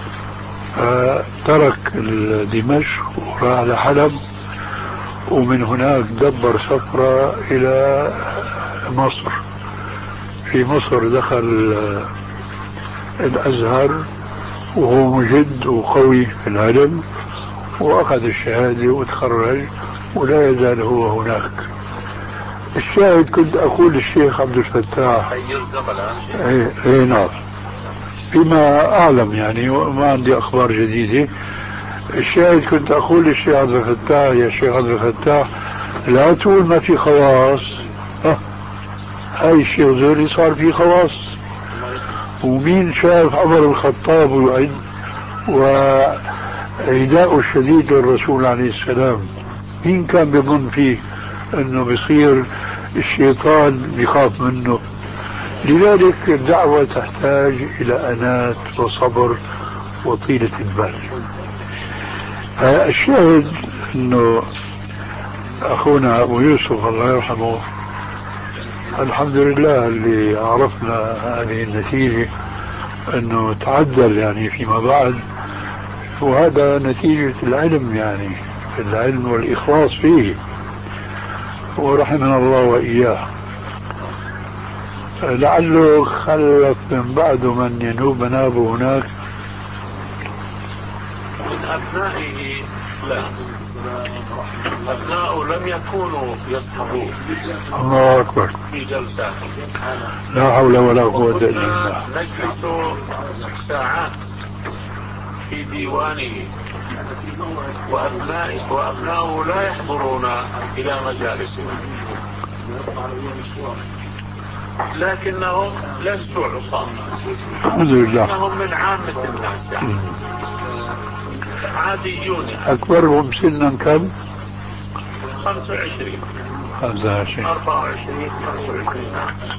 ترك دمشق وراح لحلب، ومن هناك دبر سفرة إلى مصر. في مصر دخل الأزهر وهو مجد وقوي في العلم، وأخذ الشهادة وتخرج، ولا يزال هو هناك. الشاهد كنت أقول للشيخ عبد الفتاح، ايه ايه نعم، فيما أعلم يعني ما عندي أخبار جديدة. الشاهد كنت أقول للشيخ عبد الفتاح، يا شيخ عبد الفتاح لا تقول ما في خواص، ها هاي الشيخ زهري صار في خواص. ومين شاف عمر الخطاب وعد وعداء الشديد للرسول عليه السلام، مين كان بيظن فيه انه بيصير الشيطان بيخاف منه؟ لذلك الدعوة تحتاج الى انات وصبر وطيلة البال. الشاهد انه اخونا ابو يوسف الله يرحمه، الحمد لله اللي عرفنا هذه النتيجة انه تعدل يعني فيما بعد، وهذا نتيجة العلم، يعني العلم والإخلاص فيه، ورحمنا الله وإياه. لعله خلف من بعده من ينوب منابه هناك. من أبنائه لا، أبناؤه لم يكونوا يصحبون. الله أكبر. في جلسات لا حول ولا قوة إلا بالله. نجلس ساعات في ديوانه، وأبنائه وأبناؤه لا يحضرون إلى مجالسه، لكنهم ليسوا عصاة، الحمد لله، إنهم من عامة الناس يعني عاديون. أكبرهم سنا كم؟ خمسة وعشرين خمسة وعشرين أربعة وعشرين خمسة وعشرين،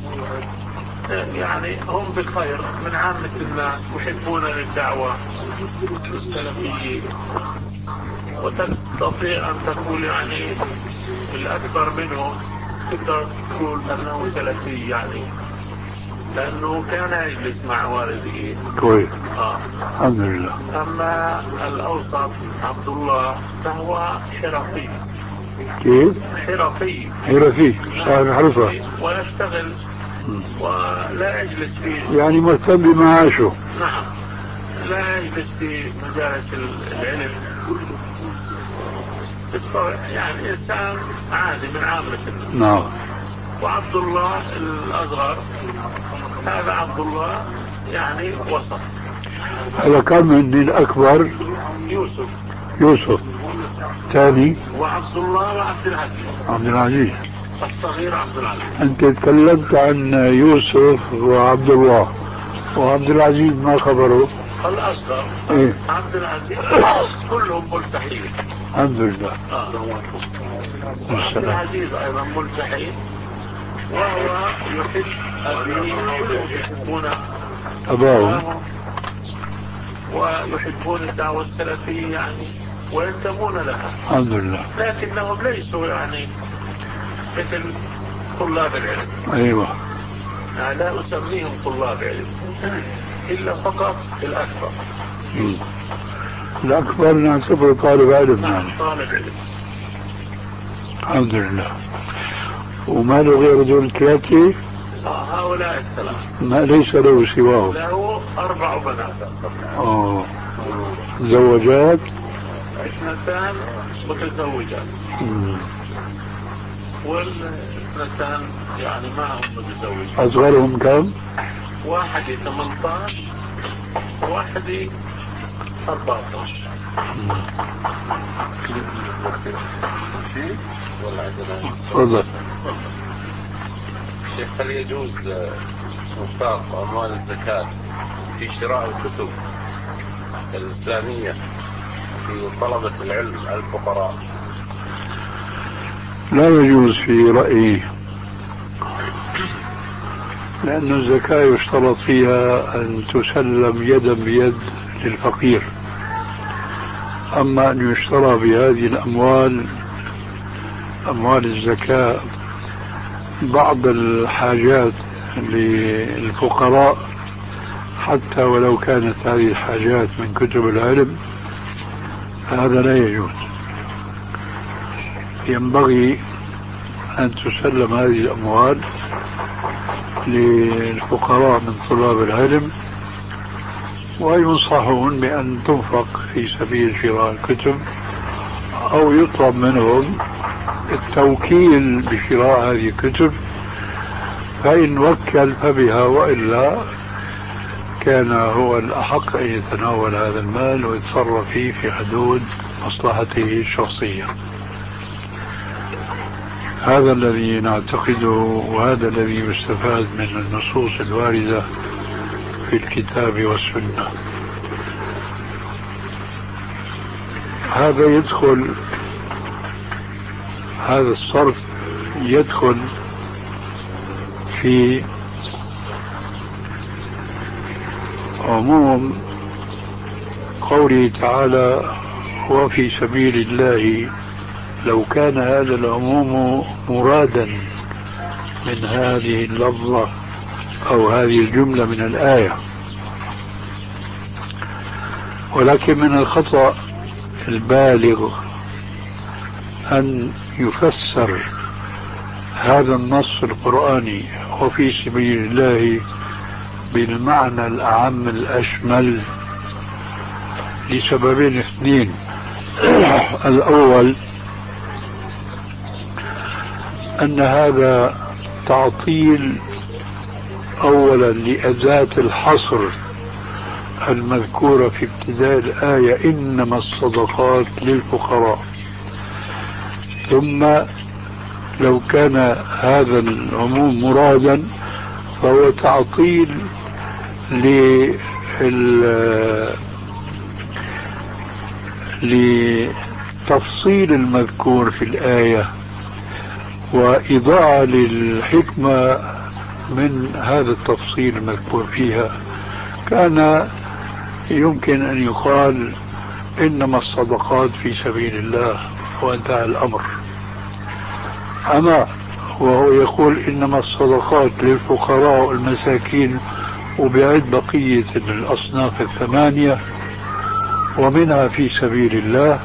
يعني هم بخير من عامة الناس، يحبون للدعوة السلفية. وتستطيع أن تقول يعني الأكبر منهم تقدر تقول أنه سلفي، يعني لأنه كان يجلس مع والده كويس. آه. الحمد لله. أما الأوسط عبد الله فهو حرفي. كيف؟ حرفي حرفي صاحب حرفة، ويشتغل ولا يجلس في، يعني مهتم بمعاشه. نعم، لا يجلس في مجالس العلم، يعني إنسان عادي من عامة الناس. نعم. وعبد الله الأصغر هذا عبد الله يعني وسط. هذا كم من الأكبر؟ يوسف. يوسف ثاني، وعبد الله وعبد العزيز. عبد العزيز الصغير عبد العزيز. أنت تكلمت عن يوسف وعبد الله، وعبد العزيز ما خبره؟ الأصغر إيه؟ عبد العزيز كلهم ملتحين. الحمد لله. عبد العزيز أيضا ملتحي وهو يحب أبيه ويحبون أباهم ويحبون الدعوة السلفية يعني وينتمون لها الحمد لله، لكنهم ليسوا يعني مثل طلاب العلم. أيوة، يعني لا أسميهم طلاب علم إلا فقط الأكبر. م. الأكبر نعتبره طالب علم يعني. طالب علم الحمد لله. وما له غير دول الثلاثة؟ هؤلاء الثلاثة ما ليس له سواه. له أربع بنات. اه زوجات؟ اثنتان متزوجات م. والاثنتان يعني ما هم متزوجات. أصغرهم كم؟ واحدة ثمانية عشر وواحدة أربعة عشر. تفضل. شيخ، هل يجوز انفاق أموال الزكاة في شراء الكتب الإسلامية في طلبة العلم الفقراء؟ لا يجوز في رأيي، لأن الزكاة يشترط فيها أن تسلم يدا بيد للفقير. أما أن يشترى بهذه الأموال، أموال الزكاة، بعض الحاجات للفقراء حتى ولو كانت هذه الحاجات من كتب العلم، هذا لا يجوز. ينبغي أن تسلم هذه الأموال للفقراء من طلاب العلم، وينصحون بأن تنفق في سبيل شراء الكتب، أو يطلب منهم التوكيل بشراء هذه الكتب، فإن وكل فبها، وإلا كان هو الأحق أن يتناول هذا المال ويتصرف فيه في حدود مصلحته الشخصية. هذا الذي نعتقده، وهذا الذي يستفاد من النصوص الواردة في الكتاب والسنة. هذا يدخل، هذا الصرف يدخل في عموم قوله تعالى: وفي سبيل الله. لو كان هذا العموم مرادا من هذه اللفظة أو هذه الجملة من الآية، ولكن من الخطأ البالغ أن يفسر هذا النص القرآني وفي سبيل الله بالمعنى الأعم الأشمل، لسببين اثنين. الأول أن هذا تعطيل أولا لأداة الحصر المذكورة في ابتداء الآية: إنما الصدقات للفقراء. ثم لو كان هذا العموم مرادا، فهو تعطيل لتفصيل المذكور في الآية، وإضاعة للحكمة من هذا التفصيل المذكور فيها. كان يمكن أن يقال إنما الصدقات في سبيل الله وانتهى الأمر. أما وهو يقول إنما الصدقات للفقراء والمساكين، وبيعد بقية الأصناف الثمانية ومنها في سبيل الله،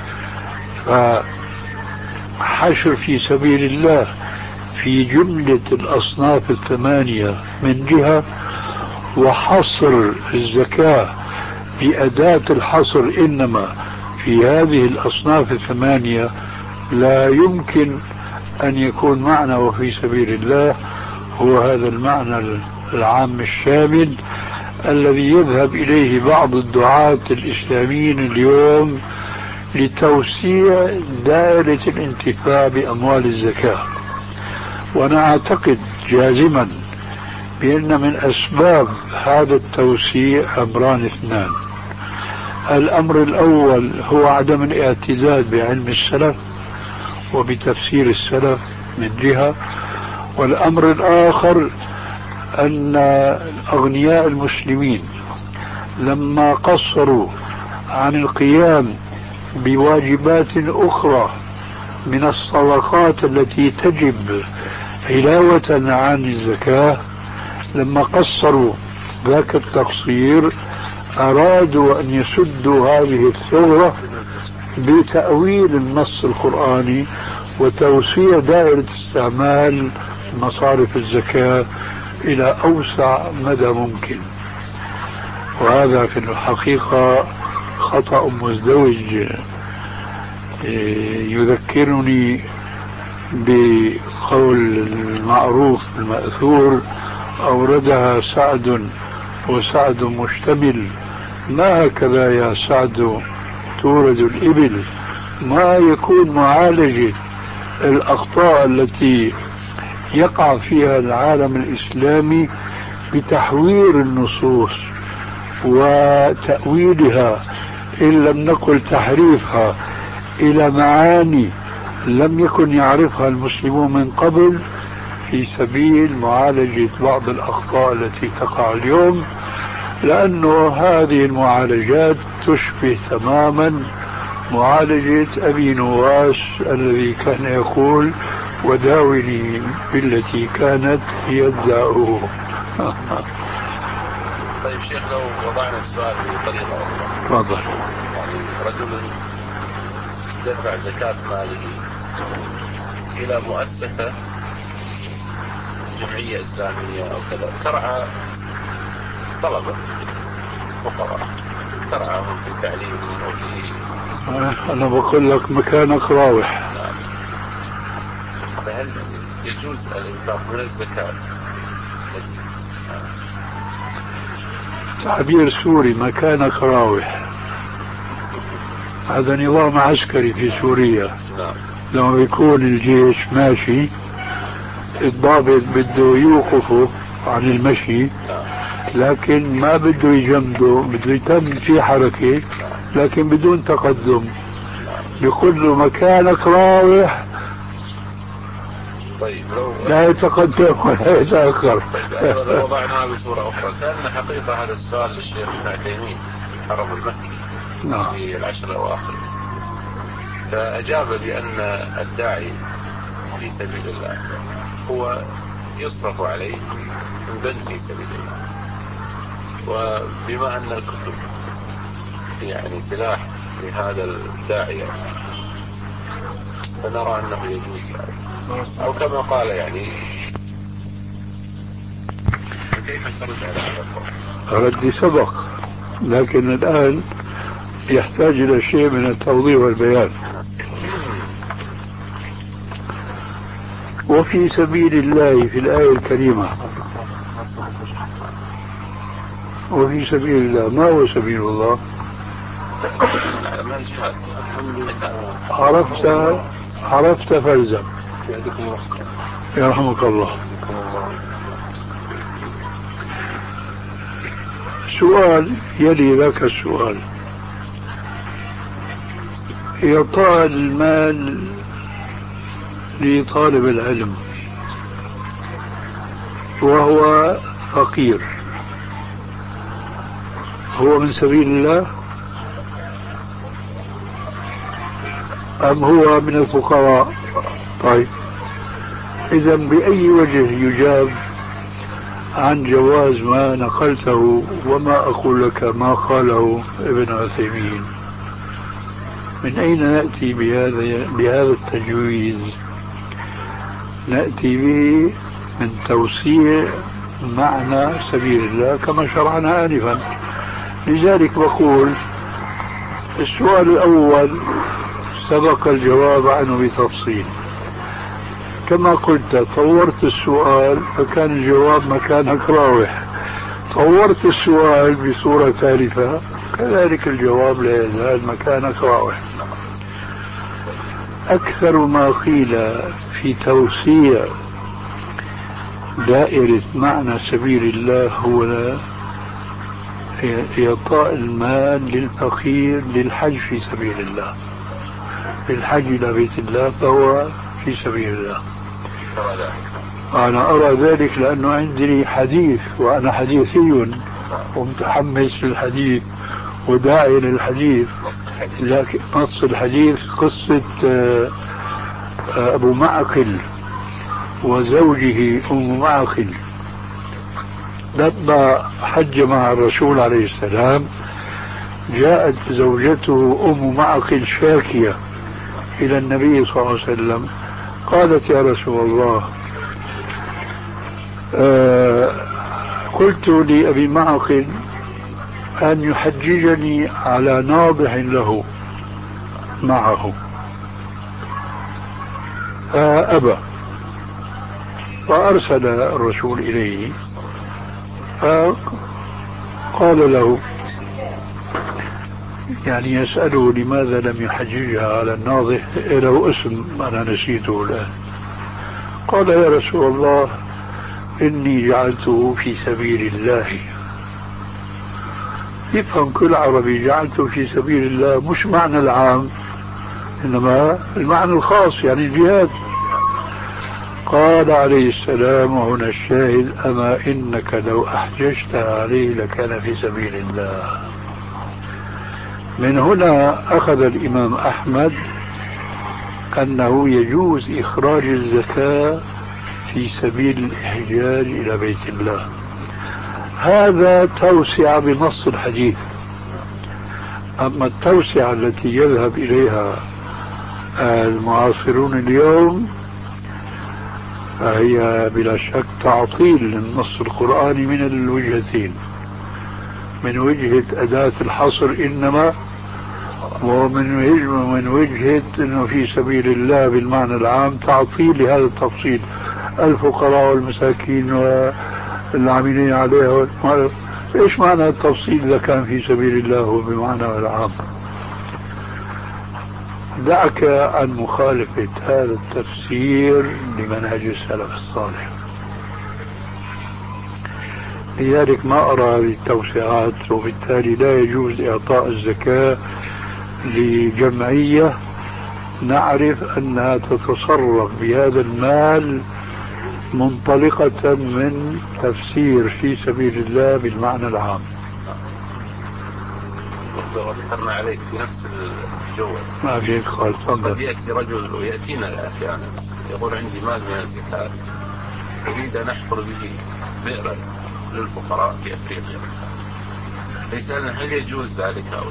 فحشر في سبيل الله في جملة الأصناف الثمانية من جهة، وحصر الزكاة بأداة الحصر إنما في هذه الأصناف الثمانية، لا يمكن أن يكون معنى وفي سبيل الله هو هذا المعنى العام الشامل الذي يذهب إليه بعض الدعاة الإسلاميين اليوم لتوسيع دائرة الانتفاع بأموال الزكاة. وأنا أعتقد جازما بأن من أسباب هذا التوسيع أمران اثنان: الأمر الأول هو عدم الاعتداد بعلم السلف وبتفسير السلف من جهة، والأمر الآخر أن أغنياء المسلمين لما قصروا عن القيام بواجبات أخرى من الصدقات التي تجب علاوة عن الزكاة، لما قصروا ذاك التقصير أرادوا أن يسدوا هذه الثغرة بتأويل النص القرآني وتوسيع دائرة استعمال مصارف الزكاة إلى أوسع مدى ممكن. وهذا في الحقيقة خطأ مزدوج يذكرني بقول المعروف المأثور أوردها سعد وسعد مشتمل، ما هكذا يا سعد تورد الإبل. ما يكون معالجة الأخطاء التي يقع فيها العالم الإسلامي بتحوير النصوص وتأويلها، إن لم نقل تحريفها، إلى معاني لم يكن يعرفها المسلمون من قبل، في سبيل معالجة بعض الأخطاء التي تقع اليوم، لأنه هذه المعالجات تشبه تماما معالجة أبي نواس الذي كان يقول وداوني بالتي كانت هي الداء. طيب شيخ، لو وضعنا السؤال بطريقة أخرى. تفضل. يعني رجل دفع زكاة ماله إلى مؤسسة جمعية إسلامية أو كذا، ترعى طلبة فقراء، ترعاهم في تعليمهم وفي. أنا بقول لك مكانك راوح. نعم. فهل يجوز الإنفاق من الزكاة؟ تعبير سوري، مكانك راوح، هذا نظام عسكري في سوريا. نعم. لما بيكون الجيش ماشي الضابط بده يوقفه عن المشي، لكن ما بده يجمده، بده يتم في حركة لكن بدون تقدم، بيقول له مكانك راوح. طيب لو لا يتقدم ولا يتأخر. طيب لو وضعناها بصورة أخرى، سألنا حقيقة هذا السؤال للشيخ ابن عثيمين في الحرم المكي نعم. في العشر الأواخر، فأجاب بأن الداعي في سبيل الله هو يصرف عليه من بنك في سبيل الله، وبما أن الكتب يعني سلاح لهذا الداعية فنرى أنه يجوز ذلك، أو كما قال يعني. كيف ترد على هذا القول؟ ردي سبق، لكن الآن يحتاج إلى شيء من التوضيح والبيان. وفي سبيل الله في الآية الكريمة، وفي سبيل الله، ما هو سبيل الله؟ عرفت عرفت فالزم. يرحمك الله. سؤال يلي ذاك السؤال: إعطاء المال لطالب العلم وهو فقير هو من سبيل الله أم هو من الفقراء؟ طيب، إذا بأي وجه يجاب عن جواز ما نقلته، وما أقول لك ما قاله ابن عثيمين؟ من أين نأتي بهذا بهذا التجويز؟ نأتي به من توسيع معنى سبيل الله كما شرعنا آنفا. لذلك بقول السؤال الأول سبق الجواب عنه بتفصيل، كما قلت طورت السؤال فكان الجواب مكانك راوح، طورت السؤال بصورة ثالثة كذلك الجواب لا يزال مكانك راوح. أكثر ما قيل في توسيع دائرة معنى سبيل الله هو إعطاء المال للفقير للحج في سبيل الله، للحج إلى بيت الله فهو في سبيل الله. أنا أرى ذلك لأنه عندي حديث وأنا حديثي ومتحمس للحديث وداعي للحديث، لكن نص الحديث قصة أبو معقل وزوجه أم معقل لما حج مع الرسول عليه السلام. جاءت زوجته أم معقل شاكية إلى النبي صلى الله عليه وسلم، قالت يا رسول الله آه قلت لأبي معقل أن يحججني على ناضح له معه فأبى، فأرسل الرسول إليه فقال له يعني يسأله لماذا لم يحججها على الناضح، له اسم أنا نسيته الآن. قال يا رسول الله إني جعلته في سبيل الله. يفهم كل عربي جعلته في سبيل الله مش معنى العام إنما المعنى الخاص يعني الجهاد. قال عليه السلام وهنا الشاهد أما إنك لو أحججت عليه لكان في سبيل الله. من هنا أخذ الإمام أحمد أنه يجوز إخراج الزكاة في سبيل الإحجاج إلى بيت الله. هذا توسع بنص الحديث. أما التوسعة التي يذهب إليها المعاصرون اليوم فهي بلا شك تعطيل للنص القرآني من الوجهتين، من وجهة أداة الحصر إنما، ومن من وجهة أنه في سبيل الله بالمعنى العام تعطيل لهذا التفصيل، الفقراء والمساكين والعاملين عليها. إيش معنى التفصيل إذا كان في سبيل الله بمعنى العام؟ دعك عن مخالفة هذا التفسير لمنهج السلف الصالح. لذلك ما أرى هذه التوسعات، وبالتالي لا يجوز إعطاء الزكاة لجمعية نعرف أنها تتصرف بهذا المال منطلقة من تفسير في سبيل الله بالمعنى العام. ذكرنا عليك في نفس الجو ما في إدخال. قد يأتي رجل ويأتينا أحيانا يقول عندي مال من الزكاة أريد أن أحفر به بئرا للفقراء في أفريقيا، يسألنا هل يجوز ذلك أو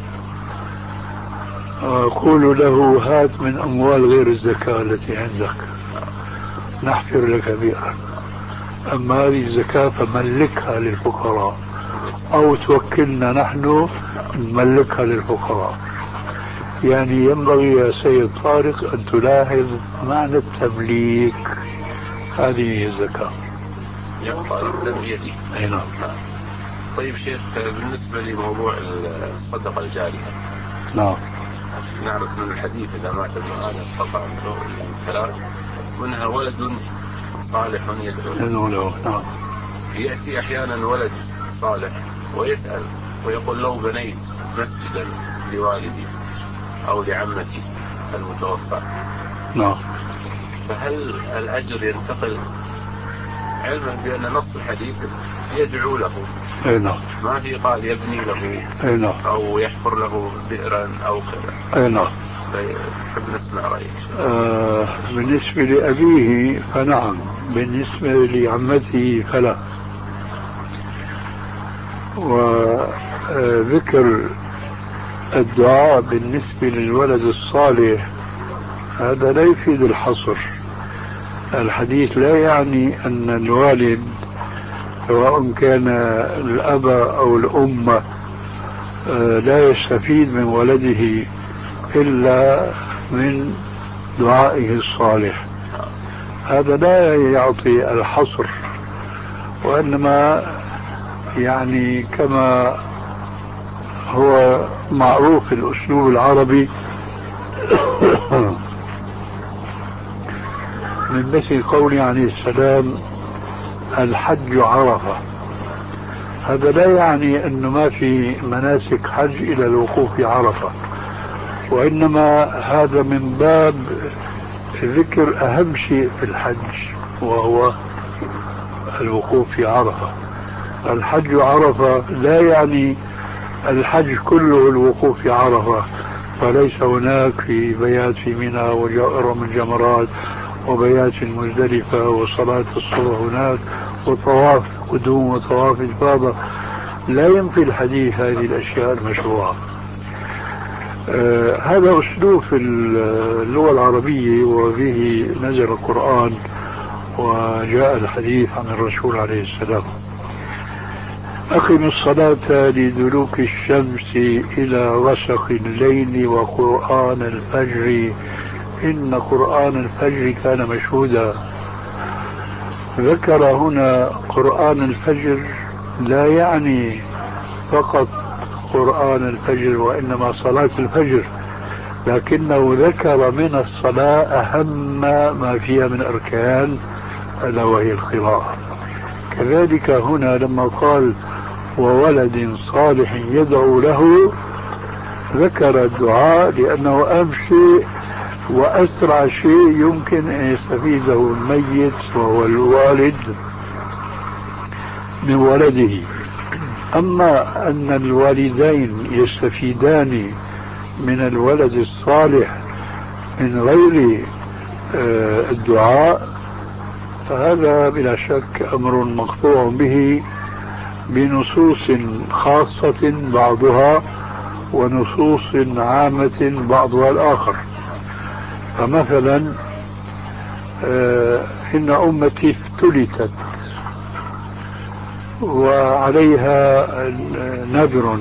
لا؟ أقول له هات من أموال غير الزكاة التي عندك نحفر لك بئرا، أما هذه الزكاة فملكها للفقراء أو توكلنا نحن نملكها للفقراء. يعني ينبغي يا سيد طارق أن تلاحظ معنى التمليك، هذه الزكاة يبقى يبدأ بيدي. أي نعم. طيب شيخ بالنسبة لموضوع الصدقة الجارية، نعم نعرف من الحديث إذا مات ابن آدم قطع عنه ثلاث منها ولد صالح يدعو له. نعم. يأتي أحيانا ولد صالح ويسأل ويقول لو بنيت مسجدا لوالدي أو لعمتي المتوفى نعم فهل الأجر ينتقل، علما بأن نص الحديث يدعو له؟ أي نعم. ما في قال يبني له أي نعم. أو يحفر له بئرا أو كذا. أي نعم. تحب نسمع رأيك؟ آه بالنسبة لأبيه فنعم، بالنسبة لعمته فلا. وذكر الدعاء بالنسبة للولد الصالح هذا لا يفيد الحصر. الحديث لا يعني أن الوالد سواء كان الأب أو الأم لا يستفيد من ولده إلا من دعائه الصالح، هذا لا يعطي الحصر، وإنما يعني كما هو معروف في الأسلوب العربي من مثل قوله عليه السلام الحج عرفة. هذا لا يعني أنه ما في مناسك حج إلى الوقوف في عرفة، وإنما هذا من باب ذكر أهم شيء في الحج وهو الوقوف في عرفة. الحج عرفة لا يعني الحج كله الوقوف في عرفة، فليس هناك في بيات في منى ورمي الجمرات وبيات في مزدلفة وصلاة الصبح هناك وطواف قدوم وطواف إفاضة. لا ينفي الحديث هذه الأشياء المشروعة. آه هذا أسلوب في اللغة العربية، وبه نزل القرآن وجاء الحديث عن الرسول عليه السلام. أقم الصلاة لدلوك الشمس إلى غسق الليل وقرآن الفجر إن قرآن الفجر كان مشهودا. ذكر هنا قرآن الفجر لا يعني فقط قرآن الفجر وإنما صلاة الفجر، لكنه ذكر من الصلاة أهم ما فيها من أركان ألا وهي القراءة. كذلك هنا لما قال وولد صالح يدعو له ذكر الدعاء، لأنه أهم شيء وأسرع شيء يمكن أن يستفيده الميت وهو الوالد من ولده. أما أن الوالدين يستفيدان من الولد الصالح من غير الدعاء فهذا بلا شك أمر مقطوع به بنصوص خاصة بعضها ونصوص عامة بعضها الآخر. فمثلا إن أمتي افتلتت وعليها نذر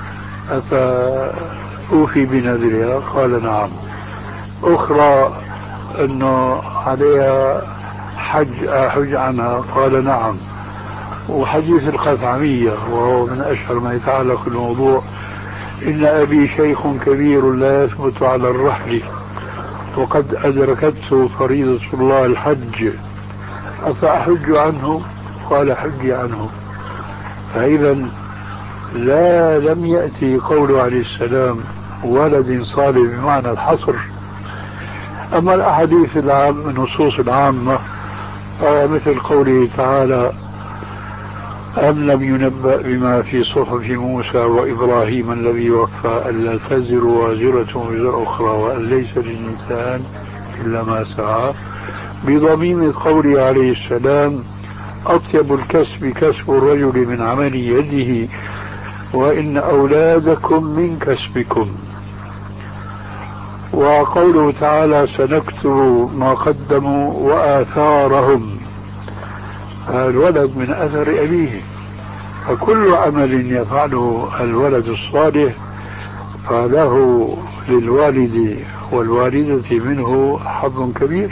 أفأوفي بنذرها؟ قال نعم. أخرى أنه عليها حج أحج عنها؟ قال نعم. وحديث الخثعمية وهو من أشهر ما يتعلق بالموضوع إن أبي شيخ كبير لا يثبت على الرحل وقد أدركته فريضة الله الحج أفأحج عنه؟ قال حج عنه. فإذا لا لم يأتي قوله عليه السلام ولد صالح بمعنى الحصر. أما الأحاديث العام النصوص العامة مثل قوله تعالى أم لم ينبأ بما في صحف موسى وإبراهيم الذي وفى ألا تزر وازرة وزر أخرى وأن ليس للإنسان إلا ما سعى، بضميم قوله عليه السلام أطيب الكسب كسب الرجل من عمل يده وإن أولادكم من كسبكم. وقوله تعالى سنكتب ما قدموا وآثارهم، الولد من أثر أبيه. فكل عمل يفعله الولد الصالح فله للوالد والوالدة منه حظ كبير.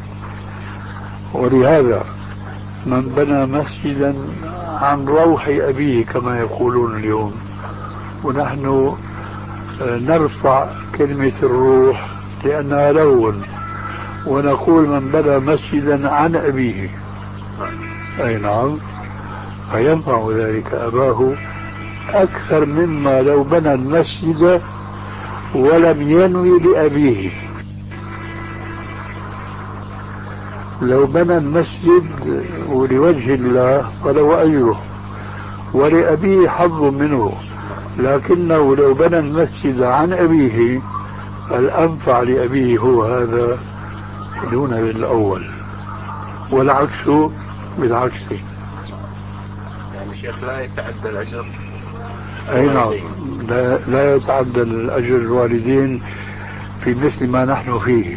ولهذا من بنى مسجدا عن روح أبيه كما يقولون اليوم، ونحن نرفع كلمة الروح لأنها لون، ونقول من بنى مسجدا عن أبيه، أي نعم، فينفع ذلك أباه أكثر مما لو بنى المسجد ولم ينوي لأبيه. لو بنى المسجد ولوجه الله فله أجره ولأبيه حظ منه، لكنه لو بنى المسجد عن أبيه فالأنفع لأبيه هو هذا دون الأول، والعكس بالعكس. يعني شيخ لا يتعدى الأجر؟ أي نعم، لا, لا يتعدى الأجر الوالدين في مثل ما نحن فيه.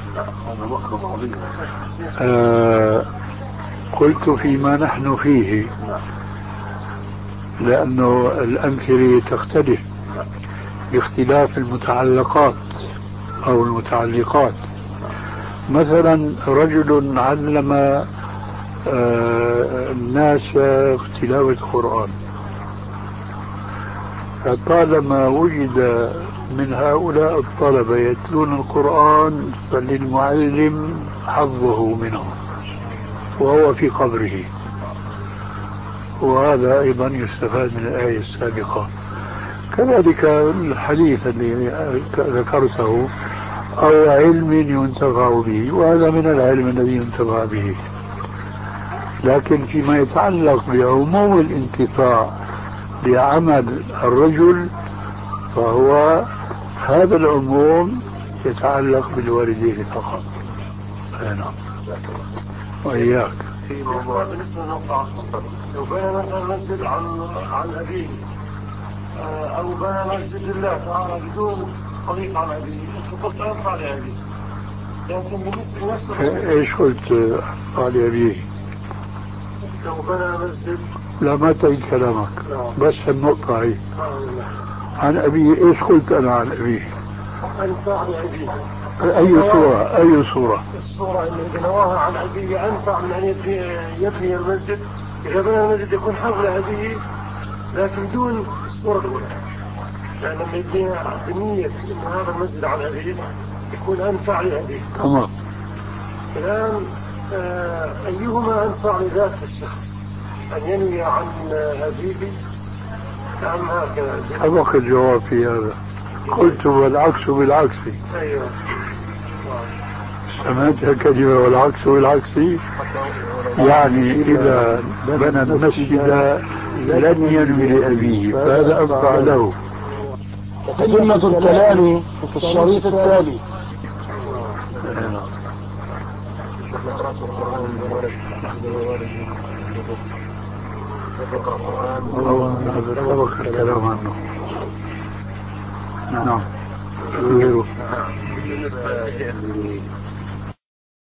آه قلت فيما نحن فيه لأنه الأمثلة تختلف باختلاف المتعلقات أو المتعلقات. مثلا رجل علم آه الناس تلاوة القرآن، فطالما وجد من هؤلاء الطلبة يتلون القرآن فللمعلم حظه منهم وهو في قبره. وهذا أيضا يستفاد من الآية السابقة. كذلك الحديث الذي ذكرته أو علم ينتفع به، وهذا من العلم الذي ينتفع به. لكن فيما يتعلق بعموم الانتفاع بعمل الرجل فهو هذا العموم يتعلق بالوالدين فقط. نعم. وإياك. في موضوع بالنسبة للنقطة، لو بنى مثلا مسجد عن عن أبيه أو بنى مسجد لله تعالى بدون طريق عن أبيه، قلت أنفع لأبيه. لكن بالنسبة لنفسه إيش قلت أنفع لأبيه؟ لو بنى مسجد. لا ما تعيد كلامك. لا. بس النقطة هي عن أبيه. إيش قلت أنا عن أبيه؟ أنفع لأبيه. أي صورة؟ أي صورة؟ الصورة اللي بنواها عن أبيه أنفع من أن يبني المسجد. إذا بنى المسجد يكون حول أبيه لكن دون الصورة الأولى، يعني لما يبني بنية إن هذا المسجد عن أبيه يكون أنفع لأبيه. تمام. الآن آه أيهما أنفع لذات الشخص، أن ينوي عن أبيه أم هكذا؟ سبق الجواب في هذا. قلت والعكس بالعكس. أيوه. سمعت كلمة والعكس بالعكس، يعني إذا بنى المسجد لن ينوي لأبيه فهذا أنفع له. تتمة الكلام في الشريط التالي. هذا سبق الكلام عنه. نعم. غيره.